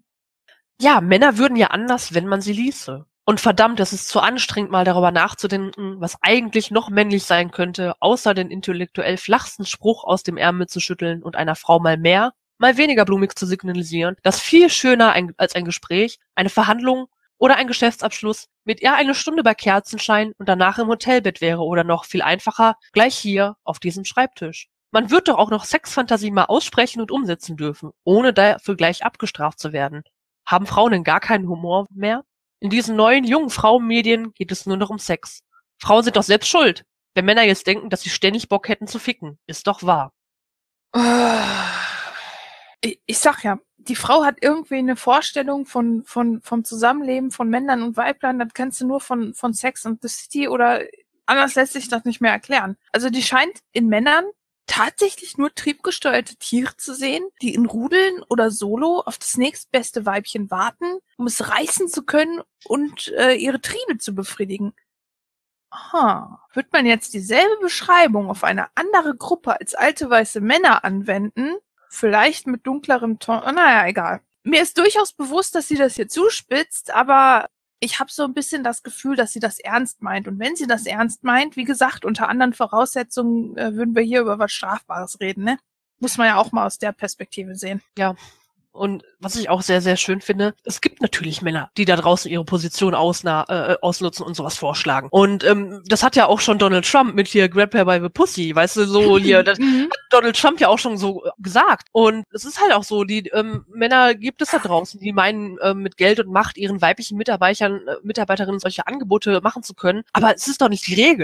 Ja, Männer würden ja anders, wenn man sie ließe. Und verdammt, es ist zu anstrengend, mal darüber nachzudenken, was eigentlich noch männlich sein könnte, außer den intellektuell flachsten Spruch aus dem Ärmel zu schütteln und einer Frau mal mehr, mal weniger blumig zu signalisieren, dass viel schöner als ein Gespräch, eine Verhandlung oder ein Geschäftsabschluss mit eher eine Stunde bei Kerzenschein und danach im Hotelbett wäre oder noch viel einfacher, gleich hier auf diesem Schreibtisch. Man wird doch auch noch Sexfantasie mal aussprechen und umsetzen dürfen, ohne dafür gleich abgestraft zu werden. Haben Frauen denn gar keinen Humor mehr? In diesen neuen, jungen Frauenmedien geht es nur noch um Sex. Frauen sind doch selbst schuld, wenn Männer jetzt denken, dass sie ständig Bock hätten zu ficken. Ist doch wahr. Ich sag ja, die Frau hat irgendwie eine Vorstellung vom Zusammenleben von Männern und Weiblern, das kannst du nur von Sex and the City oder anders lässt sich das nicht mehr erklären. Also die scheint in Männern tatsächlich nur triebgesteuerte Tiere zu sehen, die in Rudeln oder solo auf das nächstbeste Weibchen warten, um es reißen zu können und ihre Triebe zu befriedigen. Aha. Wird man jetzt dieselbe Beschreibung auf eine andere Gruppe als alte weiße Männer anwenden, vielleicht mit dunklerem Ton, naja, egal. Mir ist durchaus bewusst, dass sie das hier zuspitzt, aber ich habe so ein bisschen das Gefühl, dass sie das ernst meint. Und wenn sie das ernst meint, wie gesagt, unter anderen Voraussetzungen würden wir hier über was Strafbares reden, ne? Muss man ja auch mal aus der Perspektive sehen. Ja. Und was ich auch sehr, sehr schön finde, es gibt natürlich Männer, die da draußen ihre Position ausnutzen und sowas vorschlagen. Und das hat ja auch schon Donald Trump mit hier Grab Her by the Pussy, weißt du, so hier, das hat Donald Trump ja auch schon so gesagt. Und es ist halt auch so, die Männer gibt es da draußen, die meinen, mit Geld und Macht ihren weiblichen Mitarbeiterinnen solche Angebote machen zu können. Aber es ist doch nicht die Regel.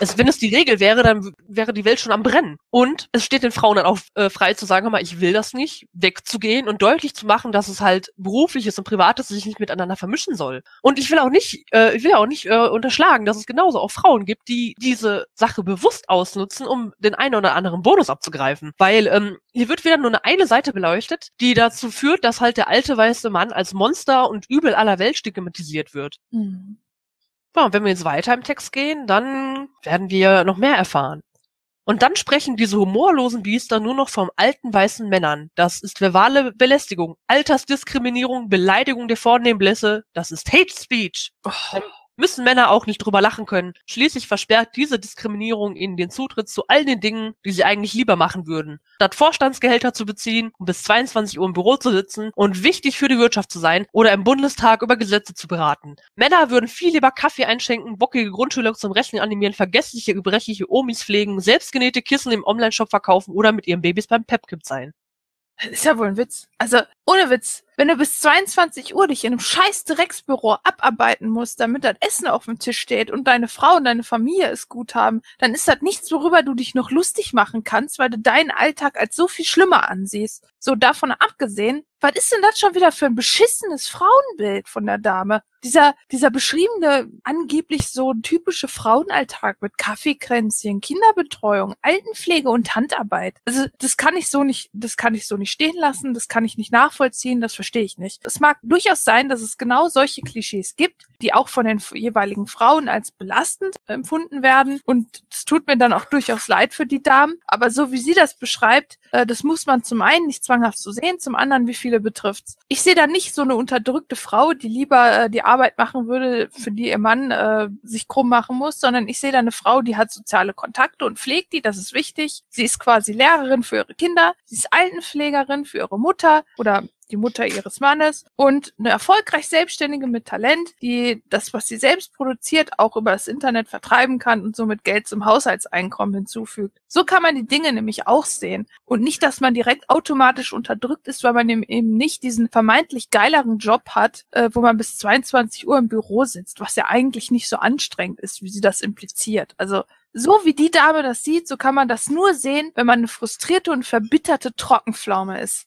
Wenn es die Regel wäre, dann wäre die Welt schon am Brennen. Und es steht den Frauen dann auch frei zu sagen, hör mal, ich will das nicht, wegzugehen und deutlich zu machen, dass es halt berufliches und privates sich nicht miteinander vermischen soll. Und ich will auch nicht unterschlagen, dass es genauso auch Frauen gibt, die diese Sache bewusst ausnutzen, um den einen oder anderen Bonus abzugreifen. Weil hier wird wieder nur eine Seite beleuchtet, die dazu führt, dass halt der alte weiße Mann als Monster und Übel aller Welt stigmatisiert wird. Mhm. Ja, und wenn wir jetzt weiter im Text gehen, dann werden wir noch mehr erfahren. Und dann sprechen diese humorlosen Biester nur noch vom alten weißen Männern. Das ist verbale Belästigung, Altersdiskriminierung, Beleidigung der vornehmen Blässe. Das ist Hate Speech. Dann müssen Männer auch nicht drüber lachen können. Schließlich versperrt diese Diskriminierung ihnen den Zutritt zu all den Dingen, die sie eigentlich lieber machen würden. Statt Vorstandsgehälter zu beziehen und bis 22 Uhr im Büro zu sitzen und wichtig für die Wirtschaft zu sein oder im Bundestag über Gesetze zu beraten. Männer würden viel lieber Kaffee einschenken, bockige Grundschüler zum Rechnen animieren, vergessliche, gebrechliche Omis pflegen, selbstgenähte Kissen im Onlineshop verkaufen oder mit ihren Babys beim Pepkip sein. Das ist ja wohl ein Witz. Also, ohne Witz. Wenn du bis 22 Uhr dich in einem scheiß Drecksbüro abarbeiten musst, damit das Essen auf dem Tisch steht und deine Frau und deine Familie es gut haben, dann ist das nichts, worüber du dich noch lustig machen kannst, weil du deinen Alltag als so viel schlimmer ansiehst. So, davon abgesehen, was ist denn das schon wieder für ein beschissenes Frauenbild von der Dame? Dieser beschriebene, angeblich so typische Frauenalltag mit Kaffeekränzchen, Kinderbetreuung, Altenpflege und Handarbeit. Also, das kann ich so nicht stehen lassen, das kann ich nicht nachvollziehen, das verstehe ich nicht. Es mag durchaus sein, dass es genau solche Klischees gibt, die auch von den jeweiligen Frauen als belastend empfunden werden. Und es tut mir dann auch durchaus leid für die Damen. Aber so wie sie das beschreibt, das muss man zum einen nicht zwanghaft so sehen, zum anderen, wie viele betrifft's. Ich sehe da nicht so eine unterdrückte Frau, die lieber die Arbeit machen würde, für die ihr Mann sich krumm machen muss, sondern ich sehe da eine Frau, die hat soziale Kontakte und pflegt die, das ist wichtig. Sie ist quasi Lehrerin für ihre Kinder, sie ist Altenpflegerin für ihre Mutter oder die Mutter ihres Mannes und eine erfolgreich Selbstständige mit Talent, die das, was sie selbst produziert, auch über das Internet vertreiben kann und somit Geld zum Haushaltseinkommen hinzufügt. So kann man die Dinge nämlich auch sehen und nicht, dass man direkt automatisch unterdrückt ist, weil man eben nicht diesen vermeintlich geileren Job hat, wo man bis 22 Uhr im Büro sitzt, was ja eigentlich nicht so anstrengend ist, wie sie das impliziert. Also so wie die Dame das sieht, so kann man das nur sehen, wenn man eine frustrierte und verbitterte Trockenpflaume ist.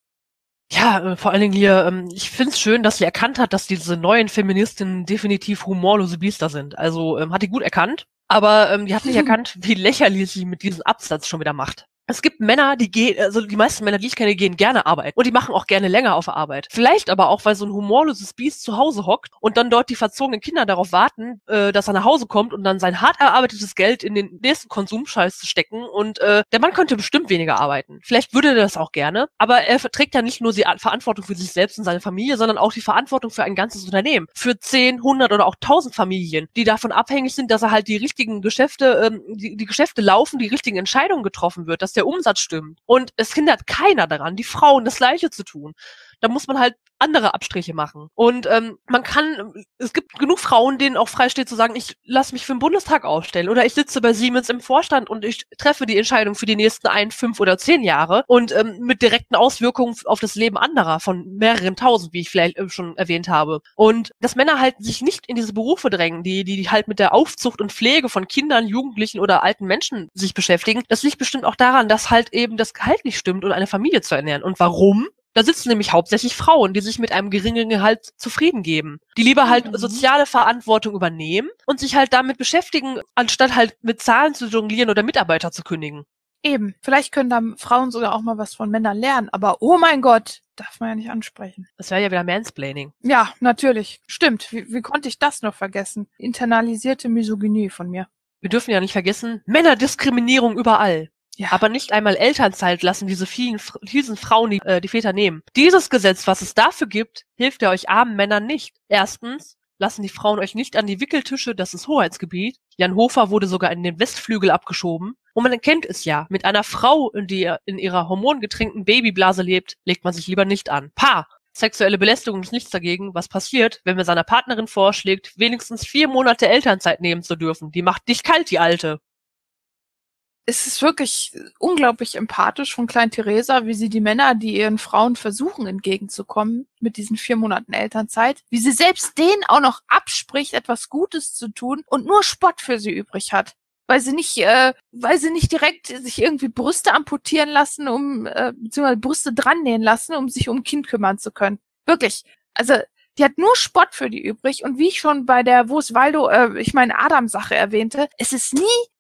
Ja, vor allen Dingen hier, ich find's schön, dass sie erkannt hat, dass diese neuen Feministinnen definitiv humorlose Biester sind. Also hat die gut erkannt, aber die hat nicht erkannt, wie lächerlich sie mit diesem Absatz schon wieder macht. Es gibt Männer, die meisten Männer, die ich kenne, gehen gerne arbeiten. Und die machen auch gerne länger auf der Arbeit. Vielleicht aber auch, weil so ein humorloses Biest zu Hause hockt und dann dort die verzogenen Kinder darauf warten, dass er nach Hause kommt und dann sein hart erarbeitetes Geld in den nächsten Konsumscheiß zu stecken. Und der Mann könnte bestimmt weniger arbeiten. Vielleicht würde er das auch gerne. Aber er trägt ja nicht nur die Verantwortung für sich selbst und seine Familie, sondern auch die Verantwortung für ein ganzes Unternehmen. Für 10, 100 oder auch 1000 Familien, die davon abhängig sind, dass er halt die richtigen Geschäfte, die Geschäfte laufen, die richtigen Entscheidungen getroffen wird, dass der Umsatz stimmt. Und es hindert keiner daran, die Frauen das Gleiche zu tun. Da muss man halt andere Abstriche machen. Und es gibt genug Frauen, denen auch frei steht zu sagen, ich lasse mich für den Bundestag aufstellen oder ich sitze bei Siemens im Vorstand und ich treffe die Entscheidung für die nächsten 1, 5 oder 10 Jahre und mit direkten Auswirkungen auf das Leben anderer von mehreren tausend, wie ich vielleicht schon erwähnt habe. Und dass Männer halt sich nicht in diese Berufe drängen, die halt mit der Aufzucht und Pflege von Kindern, Jugendlichen oder alten Menschen sich beschäftigen, das liegt bestimmt auch daran, dass halt eben das Gehalt nicht stimmt, um eine Familie zu ernähren. Und warum? Da sitzen nämlich hauptsächlich Frauen, die sich mit einem geringen Gehalt zufrieden geben. Die lieber halt soziale Verantwortung übernehmen und sich halt damit beschäftigen, anstatt halt mit Zahlen zu jonglieren oder Mitarbeiter zu kündigen. Eben, vielleicht können da Frauen sogar auch mal was von Männern lernen, aber oh mein Gott, darf man ja nicht ansprechen. Das wäre ja wieder Mansplaining. Ja, natürlich. Stimmt. Wie konnte ich das noch vergessen? Internalisierte Misogynie von mir. Wir dürfen ja nicht vergessen, Männerdiskriminierung überall. Ja. Aber nicht einmal Elternzeit lassen diesen Frauen die Väter nehmen. Dieses Gesetz, was es dafür gibt, hilft ja euch armen Männern nicht. Erstens lassen die Frauen euch nicht an die Wickeltische, das ist Hoheitsgebiet. Jan Hofer wurde sogar in den Westflügel abgeschoben. Und man kennt es ja, mit einer Frau, die in ihrer hormongetränkten Babyblase lebt, legt man sich lieber nicht an. Sexuelle Belästigung ist nichts dagegen. Was passiert, wenn man seiner Partnerin vorschlägt, wenigstens 4 Monate Elternzeit nehmen zu dürfen? Die macht dich kalt, die Alte. Es ist wirklich unglaublich empathisch von Klein Theresa, wie sie die Männer, die ihren Frauen versuchen entgegenzukommen mit diesen 4 Monaten Elternzeit, wie sie selbst denen auch noch abspricht, etwas Gutes zu tun und nur Spott für sie übrig hat. weil sie nicht direkt sich irgendwie Brüste amputieren lassen, beziehungsweise Brüste dran nähen lassen, um sich um ein Kind kümmern zu können. Wirklich. Also, die hat nur Spott für die übrig. Und wie ich schon bei der Wo ist Waldo, Adam-Sache erwähnte, es ist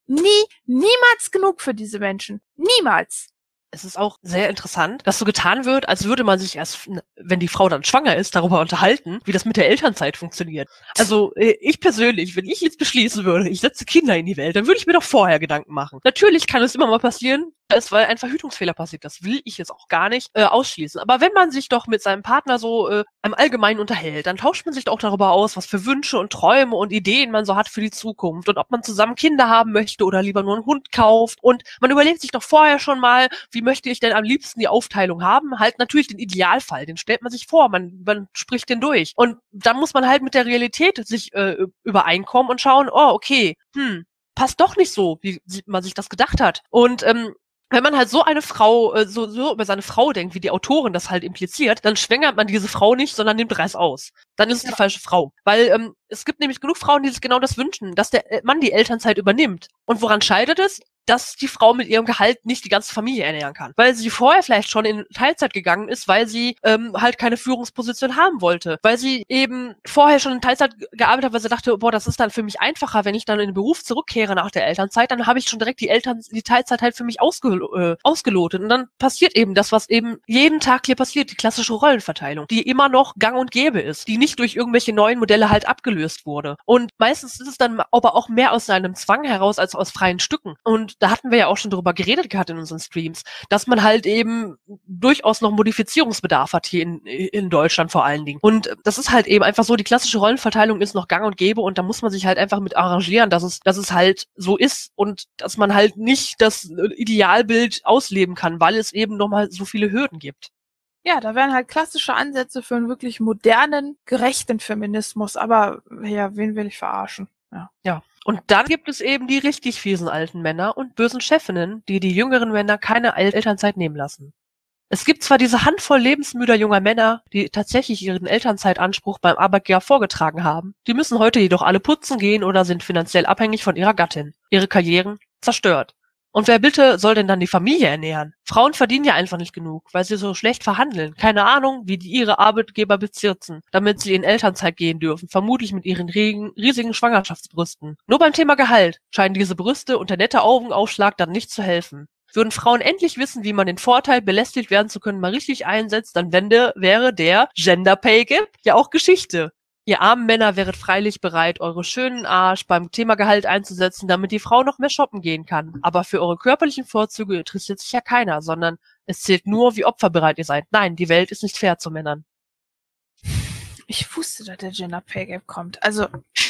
niemals genug für diese Menschen. Niemals. Es ist auch sehr interessant, dass so getan wird, als würde man sich erst, wenn die Frau dann schwanger ist, darüber unterhalten, wie das mit der Elternzeit funktioniert. Also ich persönlich, wenn ich jetzt beschließen würde, ich setze Kinder in die Welt, dann würde ich mir doch vorher Gedanken machen. Natürlich kann es immer mal passieren, weil ein Verhütungsfehler passiert. Das will ich jetzt auch gar nicht ausschließen. Aber wenn man sich doch mit seinem Partner so im Allgemeinen unterhält, dann tauscht man sich doch darüber aus, was für Wünsche und Träume und Ideen man so hat für die Zukunft und ob man zusammen Kinder haben möchte oder lieber nur einen Hund kauft. Und man überlegt sich doch vorher schon mal, wie möchte ich denn am liebsten die Aufteilung haben? Halt natürlich den Idealfall, den stellt man sich vor, man spricht den durch. Und dann muss man halt mit der Realität sich übereinkommen und schauen, oh, okay, passt doch nicht so, wie man sich das gedacht hat. Und wenn man halt so eine Frau, so über seine Frau denkt, wie die Autorin das halt impliziert, dann schwängert man diese Frau nicht, sondern nimmt Reis aus. Dann ist es die falsche Frau. Weil es gibt nämlich genug Frauen, die sich genau das wünschen, dass der Mann die Elternzeit übernimmt. Und woran scheitert es? Dass die Frau mit ihrem Gehalt nicht die ganze Familie ernähren kann. Weil sie vorher vielleicht schon in Teilzeit gegangen ist, weil sie halt keine Führungsposition haben wollte. Weil sie eben vorher schon in Teilzeit gearbeitet hat, weil sie dachte, boah, das ist dann für mich einfacher, wenn ich dann in den Beruf zurückkehre nach der Elternzeit, dann habe ich schon direkt die Teilzeit halt für mich ausgelotet. Und dann passiert eben das, was eben jeden Tag hier passiert, die klassische Rollenverteilung, die immer noch gang und gäbe ist, die nicht durch irgendwelche neuen Modelle halt abgelöst wurde. Und meistens ist es dann aber auch mehr aus seinem Zwang heraus als aus freien Stücken. Und da hatten wir ja auch schon drüber geredet gehabt in unseren Streams, dass man halt eben durchaus noch Modifizierungsbedarf hat hier in Deutschland vor allen Dingen. Und das ist halt eben einfach so, die klassische Rollenverteilung ist noch gang und gäbe und da muss man sich halt einfach mit arrangieren, dass es halt so ist und dass man halt nicht das Idealbild ausleben kann, weil es eben nochmal so viele Hürden gibt. Ja, da wären halt klassische Ansätze für einen wirklich modernen, gerechten Feminismus, aber ja, wen will ich verarschen? Ja. Und dann gibt es eben die richtig fiesen alten Männer und bösen Chefinnen, die jüngeren Männer keine Elternzeit nehmen lassen. Es gibt zwar diese Handvoll lebensmüder junger Männer, die tatsächlich ihren Elternzeitanspruch beim Arbeitgeber vorgetragen haben. Die müssen heute jedoch alle putzen gehen oder sind finanziell abhängig von ihrer Gattin. Ihre Karrieren zerstört. Und wer bitte soll denn dann die Familie ernähren? Frauen verdienen ja einfach nicht genug, weil sie so schlecht verhandeln. Keine Ahnung, wie die ihre Arbeitgeber bezirzen, damit sie in Elternzeit gehen dürfen, vermutlich mit ihren riesigen Schwangerschaftsbrüsten. Nur beim Thema Gehalt scheinen diese Brüste und der nette Augenaufschlag dann nicht zu helfen. Würden Frauen endlich wissen, wie man den Vorteil, belästigt werden zu können, mal richtig einsetzt, dann wäre der Gender Pay Gap ja auch Geschichte. Ihr armen Männer wäret freilich bereit, eure schönen Arsch beim Thema Gehalt einzusetzen, damit die Frau noch mehr shoppen gehen kann. Aber für eure körperlichen Vorzüge interessiert sich ja keiner, sondern es zählt nur, wie opferbereit ihr seid. Nein, die Welt ist nicht fair zu Männern. Ich wusste, dass der Gender Pay Gap kommt. Also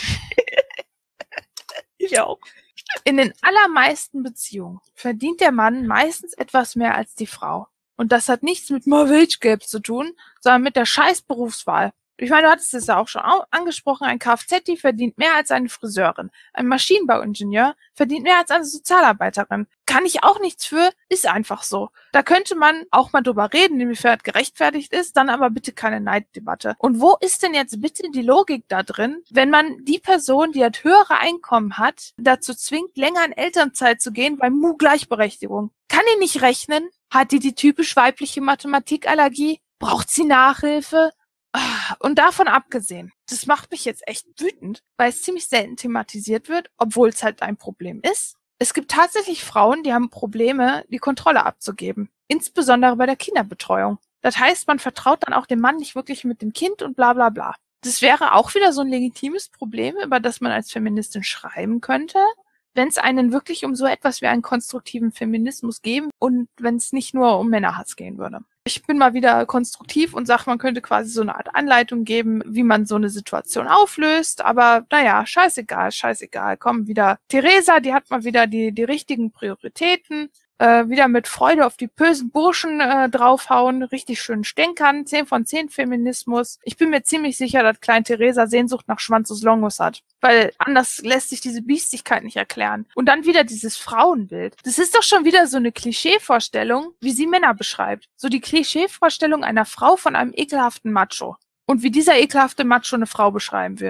ich auch. In den allermeisten Beziehungen verdient der Mann meistens etwas mehr als die Frau. Und das hat nichts mit More Wage Gap zu tun, sondern mit der scheiß Berufswahl. Ich meine, du hattest es ja auch schon angesprochen, ein Kfz verdient mehr als eine Friseurin. Ein Maschinenbauingenieur verdient mehr als eine Sozialarbeiterin. Kann ich auch nichts für, ist einfach so. Da könnte man auch mal drüber reden, inwiefern gerechtfertigt ist, dann aber bitte keine Neiddebatte. Und wo ist denn jetzt bitte die Logik da drin, wenn man die Person, die das höhere Einkommen hat, dazu zwingt, länger in Elternzeit zu gehen bei Gleichberechtigung? Kann die nicht rechnen? Hat die typisch weibliche Mathematikallergie? Braucht sie Nachhilfe? Und davon abgesehen, das macht mich jetzt echt wütend, weil es ziemlich selten thematisiert wird, obwohl es halt ein Problem ist. Es gibt tatsächlich Frauen, die haben Probleme, die Kontrolle abzugeben. Insbesondere bei der Kinderbetreuung. Das heißt, man vertraut dann auch dem Mann nicht wirklich mit dem Kind und bla bla bla. Das wäre auch wieder so ein legitimes Problem, über das man als Feministin schreiben könnte, wenn es einen wirklich um so etwas wie einen konstruktiven Feminismus geben und wenn es nicht nur um Männerhass gehen würde. Ich bin mal wieder konstruktiv und sage, man könnte quasi so eine Art Anleitung geben, wie man so eine Situation auflöst. Aber naja, scheißegal. Komm, wieder Theresa, die hat mal wieder die richtigen Prioritäten. Wieder mit Freude auf die bösen Burschen draufhauen, richtig schön stänkern, 10 von 10 Feminismus. Ich bin mir ziemlich sicher, dass Klein Theresa Sehnsucht nach Schwanzus Longus hat, weil anders lässt sich diese Biestigkeit nicht erklären. Und dann wieder dieses Frauenbild. Das ist doch schon wieder so eine Klischeevorstellung, wie sie Männer beschreibt. So die Klischeevorstellung einer Frau von einem ekelhaften Macho. Und wie dieser ekelhafte Macho eine Frau beschreiben würde.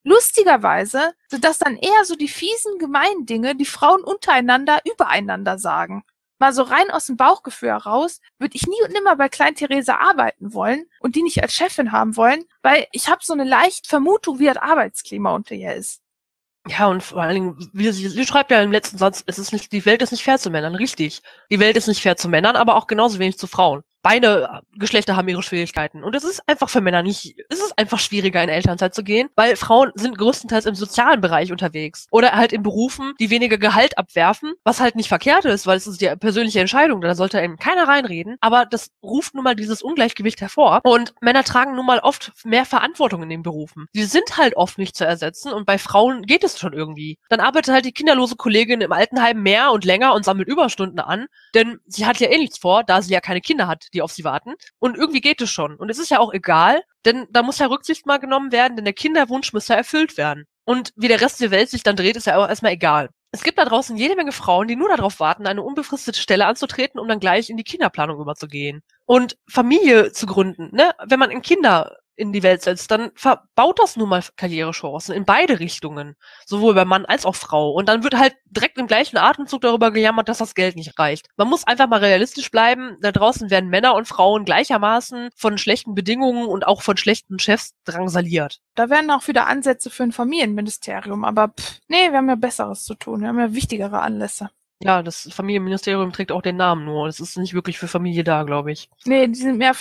Lustigerweise sind das dann eher so die fiesen, gemeinen Dinge, die Frauen untereinander übereinander sagen. Mal so rein aus dem Bauchgefühl heraus, würde ich nie und nimmer bei Klein Theresa arbeiten wollen und die nicht als Chefin haben wollen, weil ich habe so eine leichte Vermutung, wie das Arbeitsklima unter ihr ist. Ja, und vor allen Dingen, sie schreibt ja im letzten Satz, die Welt ist nicht fair zu Männern, richtig. Die Welt ist nicht fair zu Männern, aber auch genauso wenig zu Frauen. Beide Geschlechter haben ihre Schwierigkeiten. Und es ist einfach für Männer es ist einfach schwieriger, in Elternzeit zu gehen, weil Frauen sind größtenteils im sozialen Bereich unterwegs. Oder halt in Berufen, die weniger Gehalt abwerfen, was halt nicht verkehrt ist, weil es ist die persönliche Entscheidung, da sollte eben keiner reinreden. Aber das ruft nun mal dieses Ungleichgewicht hervor. Und Männer tragen nun mal oft mehr Verantwortung in den Berufen. Die sind halt oft nicht zu ersetzen und bei Frauen geht es schon irgendwie. Dann arbeitet halt die kinderlose Kollegin im Altenheim mehr und länger und sammelt Überstunden an, denn sie hat ja eh nichts vor, da sie ja keine Kinder hat, die auf sie warten. Und irgendwie geht es schon. Und es ist ja auch egal, denn da muss ja Rücksicht mal genommen werden, denn der Kinderwunsch muss ja erfüllt werden. Und wie der Rest der Welt sich dann dreht, ist ja auch erstmal egal. Es gibt da draußen jede Menge Frauen, die nur darauf warten, eine unbefristete Stelle anzutreten, um dann gleich in die Kinderplanung überzugehen. Und Familie zu gründen, ne? Wenn man Kinder in die Welt setzt, dann verbaut das nun mal Karrierechancen in beide Richtungen. Sowohl bei Mann als auch Frau. Und dann wird halt direkt im gleichen Atemzug darüber gejammert, dass das Geld nicht reicht. Man muss einfach mal realistisch bleiben. Da draußen werden Männer und Frauen gleichermaßen von schlechten Bedingungen und auch von schlechten Chefs drangsaliert. Da wären auch wieder Ansätze für ein Familienministerium, aber nee, wir haben ja Besseres zu tun. Wir haben ja wichtigere Anlässe. Ja, das Familienministerium trägt auch den Namen nur. Das ist nicht wirklich für Familie da, glaube ich. Nee, die sind mehr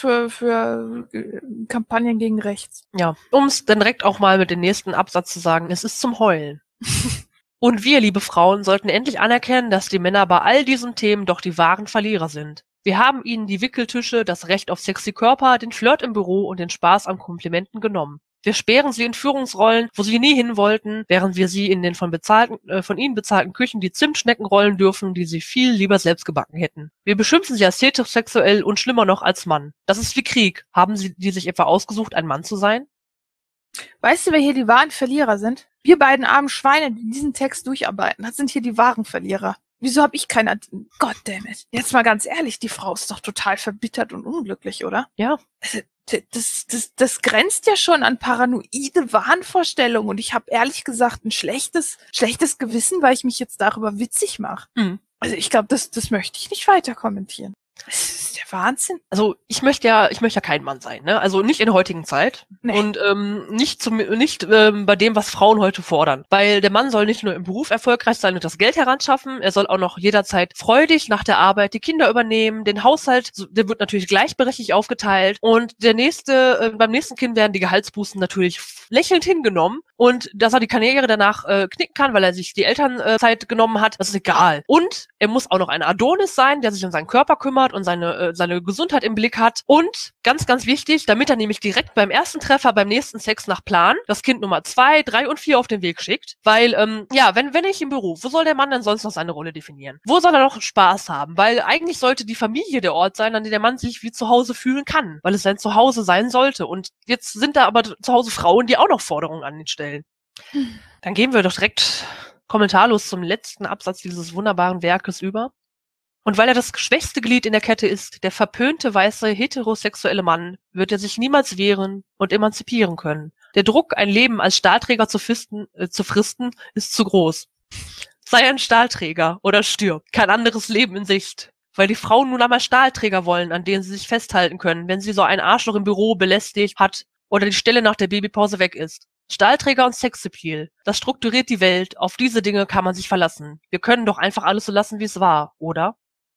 für Kampagnen gegen rechts. Ja, um es dann direkt auch mal mit dem nächsten Absatz zu sagen, es ist zum Heulen. Und wir, liebe Frauen, sollten endlich anerkennen, dass die Männer bei all diesen Themen doch die wahren Verlierer sind. Wir haben ihnen die Wickeltische, das Recht auf sexy Körper, den Flirt im Büro und den Spaß an Komplimenten genommen. Wir sperren sie in Führungsrollen, wo sie nie hin wollten, während wir sie in den von ihnen bezahlten Küchen die Zimtschnecken rollen dürfen, die sie viel lieber selbst gebacken hätten. Wir beschimpfen sie als heterosexuell und schlimmer noch als Mann. Das ist wie Krieg. Haben sie die sich etwa ausgesucht, ein Mann zu sein? Weißt du, wer hier die wahren Verlierer sind? Wir beiden armen Schweine, die diesen Text durcharbeiten. Das sind hier die wahren Verlierer. Wieso habe ich keine... Goddammit. Jetzt mal ganz ehrlich, die Frau ist doch total verbittert und unglücklich, oder? Ja. Das grenzt ja schon an paranoide Wahnvorstellungen und ich habe ehrlich gesagt ein schlechtes Gewissen, weil ich mich jetzt darüber witzig mache. Mhm. Also ich glaube, das möchte ich nicht weiter kommentieren. Das ist der Wahnsinn. Also ich möchte ja kein Mann sein, ne? Also nicht in der heutigen Zeit. Nee. Und nicht bei dem, was Frauen heute fordern. Weil der Mann soll nicht nur im Beruf erfolgreich sein und das Geld heranschaffen, er soll auch noch jederzeit freudig nach der Arbeit die Kinder übernehmen, den Haushalt, der wird natürlich gleichberechtigt aufgeteilt und beim nächsten Kind werden die Gehaltsbußen natürlich lächelnd hingenommen und dass er die Karriere danach knicken kann, weil er sich die Elternzeit genommen hat, das ist egal. Und er muss auch noch ein Adonis sein, der sich um seinen Körper kümmert und seine Gesundheit im Blick hat. Und ganz, ganz wichtig, damit er nämlich direkt beim ersten Treffer, beim nächsten Sex nach Plan, das Kind Nummer 2, 3 und 4 auf den Weg schickt. Weil, wenn ich im Beruf, wo soll der Mann denn sonst noch seine Rolle definieren? Wo soll er noch Spaß haben? Weil eigentlich sollte die Familie der Ort sein, an dem der Mann sich wie zu Hause fühlen kann. Weil es sein Zuhause sein sollte. Und jetzt sind da aber zu Hause Frauen, die auch noch Forderungen an ihn stellen. Dann gehen wir doch direkt kommentarlos zum letzten Absatz dieses wunderbaren Werkes über. Und weil er das schwächste Glied in der Kette ist, der verpönte weiße heterosexuelle Mann, wird er sich niemals wehren und emanzipieren können. Der Druck, ein Leben als Stahlträger zu fristen, ist zu groß. Sei ein Stahlträger oder stirb. Kein anderes Leben in Sicht. Weil die Frauen nun einmal Stahlträger wollen, an denen sie sich festhalten können, wenn sie so ein Arschloch im Büro belästigt hat oder die Stelle nach der Babypause weg ist. Stahlträger und Sexappeal. Das strukturiert die Welt. Auf diese Dinge kann man sich verlassen. Wir können doch einfach alles so lassen, wie es war, oder?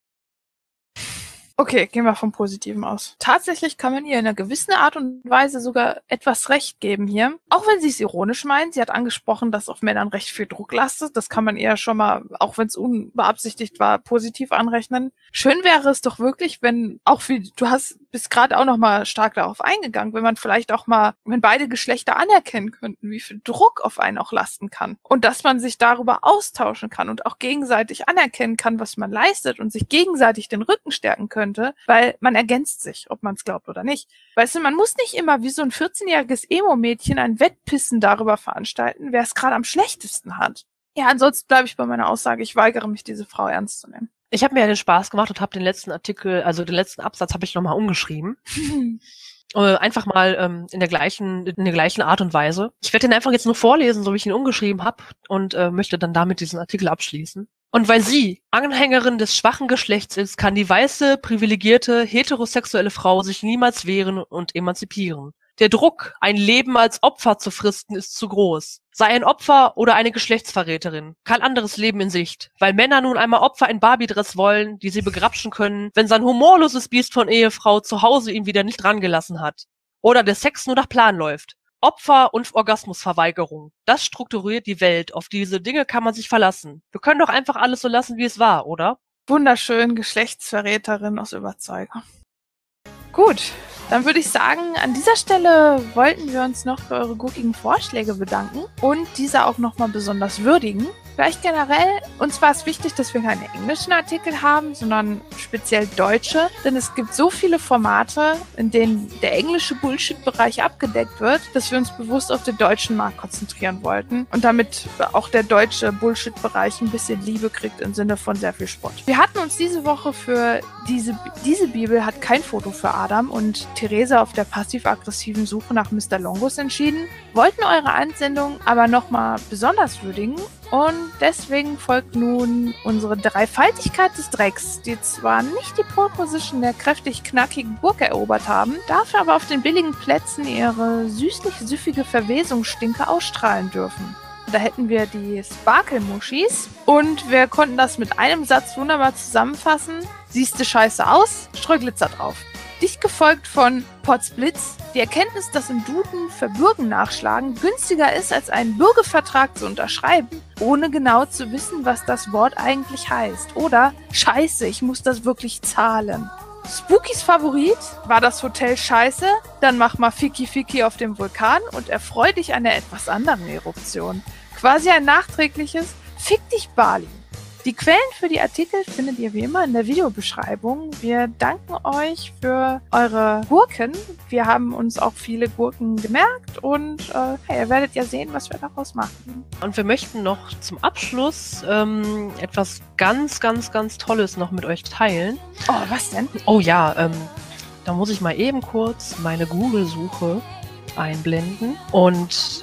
Okay, gehen wir vom Positiven aus. Tatsächlich kann man ihr in einer gewissen Art und Weise sogar etwas Recht geben hier. Auch wenn sie es ironisch meint. Sie hat angesprochen, dass auf Männern recht viel Druck lastet. Das kann man eher schon mal, auch wenn es unbeabsichtigt war, positiv anrechnen. Schön wäre es doch wirklich, wenn, auch wie du bist gerade auch noch mal stark darauf eingegangen, wenn man vielleicht auch mal, wenn beide Geschlechter anerkennen könnten, wie viel Druck auf einen auch lasten kann. Und dass man sich darüber austauschen kann und auch gegenseitig anerkennen kann, was man leistet und sich gegenseitig den Rücken stärken könnte. Weil man ergänzt sich, ob man es glaubt oder nicht. Weißt du, man muss nicht immer wie so ein 14-jähriges Emo-Mädchen ein Wettpissen darüber veranstalten, wer es gerade am schlechtesten hat. Ja, ansonsten bleibe ich bei meiner Aussage, ich weigere mich, diese Frau ernst zu nehmen. Ich habe mir ja den Spaß gemacht und habe den letzten Absatz habe ich nochmal umgeschrieben. Einfach mal in der gleichen Art und Weise. Ich werde den einfach jetzt nur vorlesen, so wie ich ihn umgeschrieben habe, und möchte dann damit diesen Artikel abschließen. Und weil sie Anhängerin des schwachen Geschlechts ist, kann die weiße, privilegierte, heterosexuelle Frau sich niemals wehren und emanzipieren. Der Druck, ein Leben als Opfer zu fristen, ist zu groß. Sei ein Opfer oder eine Geschlechtsverräterin. Kein anderes Leben in Sicht. Weil Männer nun einmal Opfer in Barbie-Dress wollen, die sie begrapschen können, wenn sein humorloses Biest von Ehefrau zu Hause ihn wieder nicht rangelassen hat. Oder der Sex nur nach Plan läuft. Opfer und Orgasmusverweigerung. Das strukturiert die Welt. Auf diese Dinge kann man sich verlassen. Wir können doch einfach alles so lassen, wie es war, oder? Wunderschön, Geschlechtsverräterin aus Überzeugung. Gut, dann würde ich sagen, an dieser Stelle wollten wir uns noch für eure gurkigen Vorschläge bedanken und diese auch nochmal besonders würdigen. Vielleicht generell, uns war es wichtig, dass wir keine englischen Artikel haben, sondern speziell deutsche, denn es gibt so viele Formate, in denen der englische Bullshit-Bereich abgedeckt wird, dass wir uns bewusst auf den deutschen Markt konzentrieren wollten und damit auch der deutsche Bullshit-Bereich ein bisschen Liebe kriegt im Sinne von sehr viel Spott. Wir hatten uns diese Woche für diese Bibel hat kein Foto für Adam und Theresa auf der passiv-aggressiven Suche nach Mr. Longus entschieden, wollten eure Einsendung aber nochmal besonders würdigen. Und deswegen folgt nun unsere Dreifaltigkeit des Drecks, die zwar nicht die Pole Position der kräftig knackigen Burg erobert haben, dafür aber auf den billigen Plätzen ihre süßlich-süffige Verwesungsstinke ausstrahlen dürfen. Da hätten wir die Sparkle-Muschis und wir konnten das mit einem Satz wunderbar zusammenfassen. Siehste scheiße aus, streu Glitzer drauf. Dicht gefolgt von Potzblitz, die Erkenntnis, dass im Duden für Bürgen nachschlagen günstiger ist, als einen Bürgervertrag zu unterschreiben, ohne genau zu wissen, was das Wort eigentlich heißt. Oder Scheiße, ich muss das wirklich zahlen. Spookys Favorit war das Hotel Scheiße, dann mach mal Ficky Ficky auf dem Vulkan und erfreu dich an der etwas anderen Eruption. Quasi ein nachträgliches Fick dich Bali. Die Quellen für die Artikel findet ihr wie immer in der Videobeschreibung. Wir danken euch für eure Gurken. Wir haben uns auch viele Gurken gemerkt und ihr werdet ja sehen, was wir daraus machen. Und wir möchten noch zum Abschluss etwas ganz, ganz, ganz Tolles noch mit euch teilen. Oh, was denn? Oh ja, da muss ich mal eben kurz meine Google-Suche einblenden. Und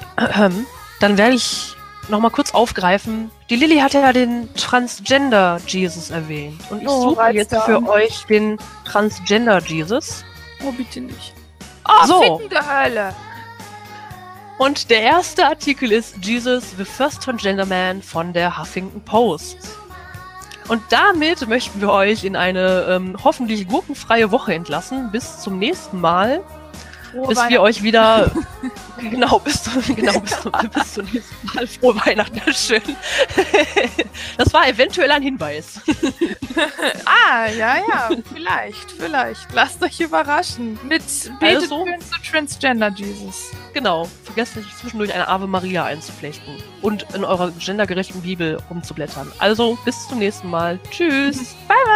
dann werde ich nochmal kurz aufgreifen. Die Lilly hat ja den Transgender-Jesus erwähnt. Und ich suche jetzt für euch den Transgender-Jesus. Oh, bitte nicht. Oh, so. fickende Hölle. Und der erste Artikel ist Jesus, the First Transgender Man von der Huffington Post. Und damit möchten wir euch in eine hoffentlich gurkenfreie Woche entlassen. Bis zum nächsten Mal. Bis wir euch wieder bis zum nächsten Mal. Frohe Weihnachten, schön. Das war eventuell ein Hinweis. Ja, vielleicht. Lasst euch überraschen. Betet also, zu Transgender Jesus. Genau, vergesst nicht zwischendurch eine Ave Maria einzuflechten und in eurer gendergerechten Bibel rumzublättern. Also bis zum nächsten Mal. Tschüss. Bye.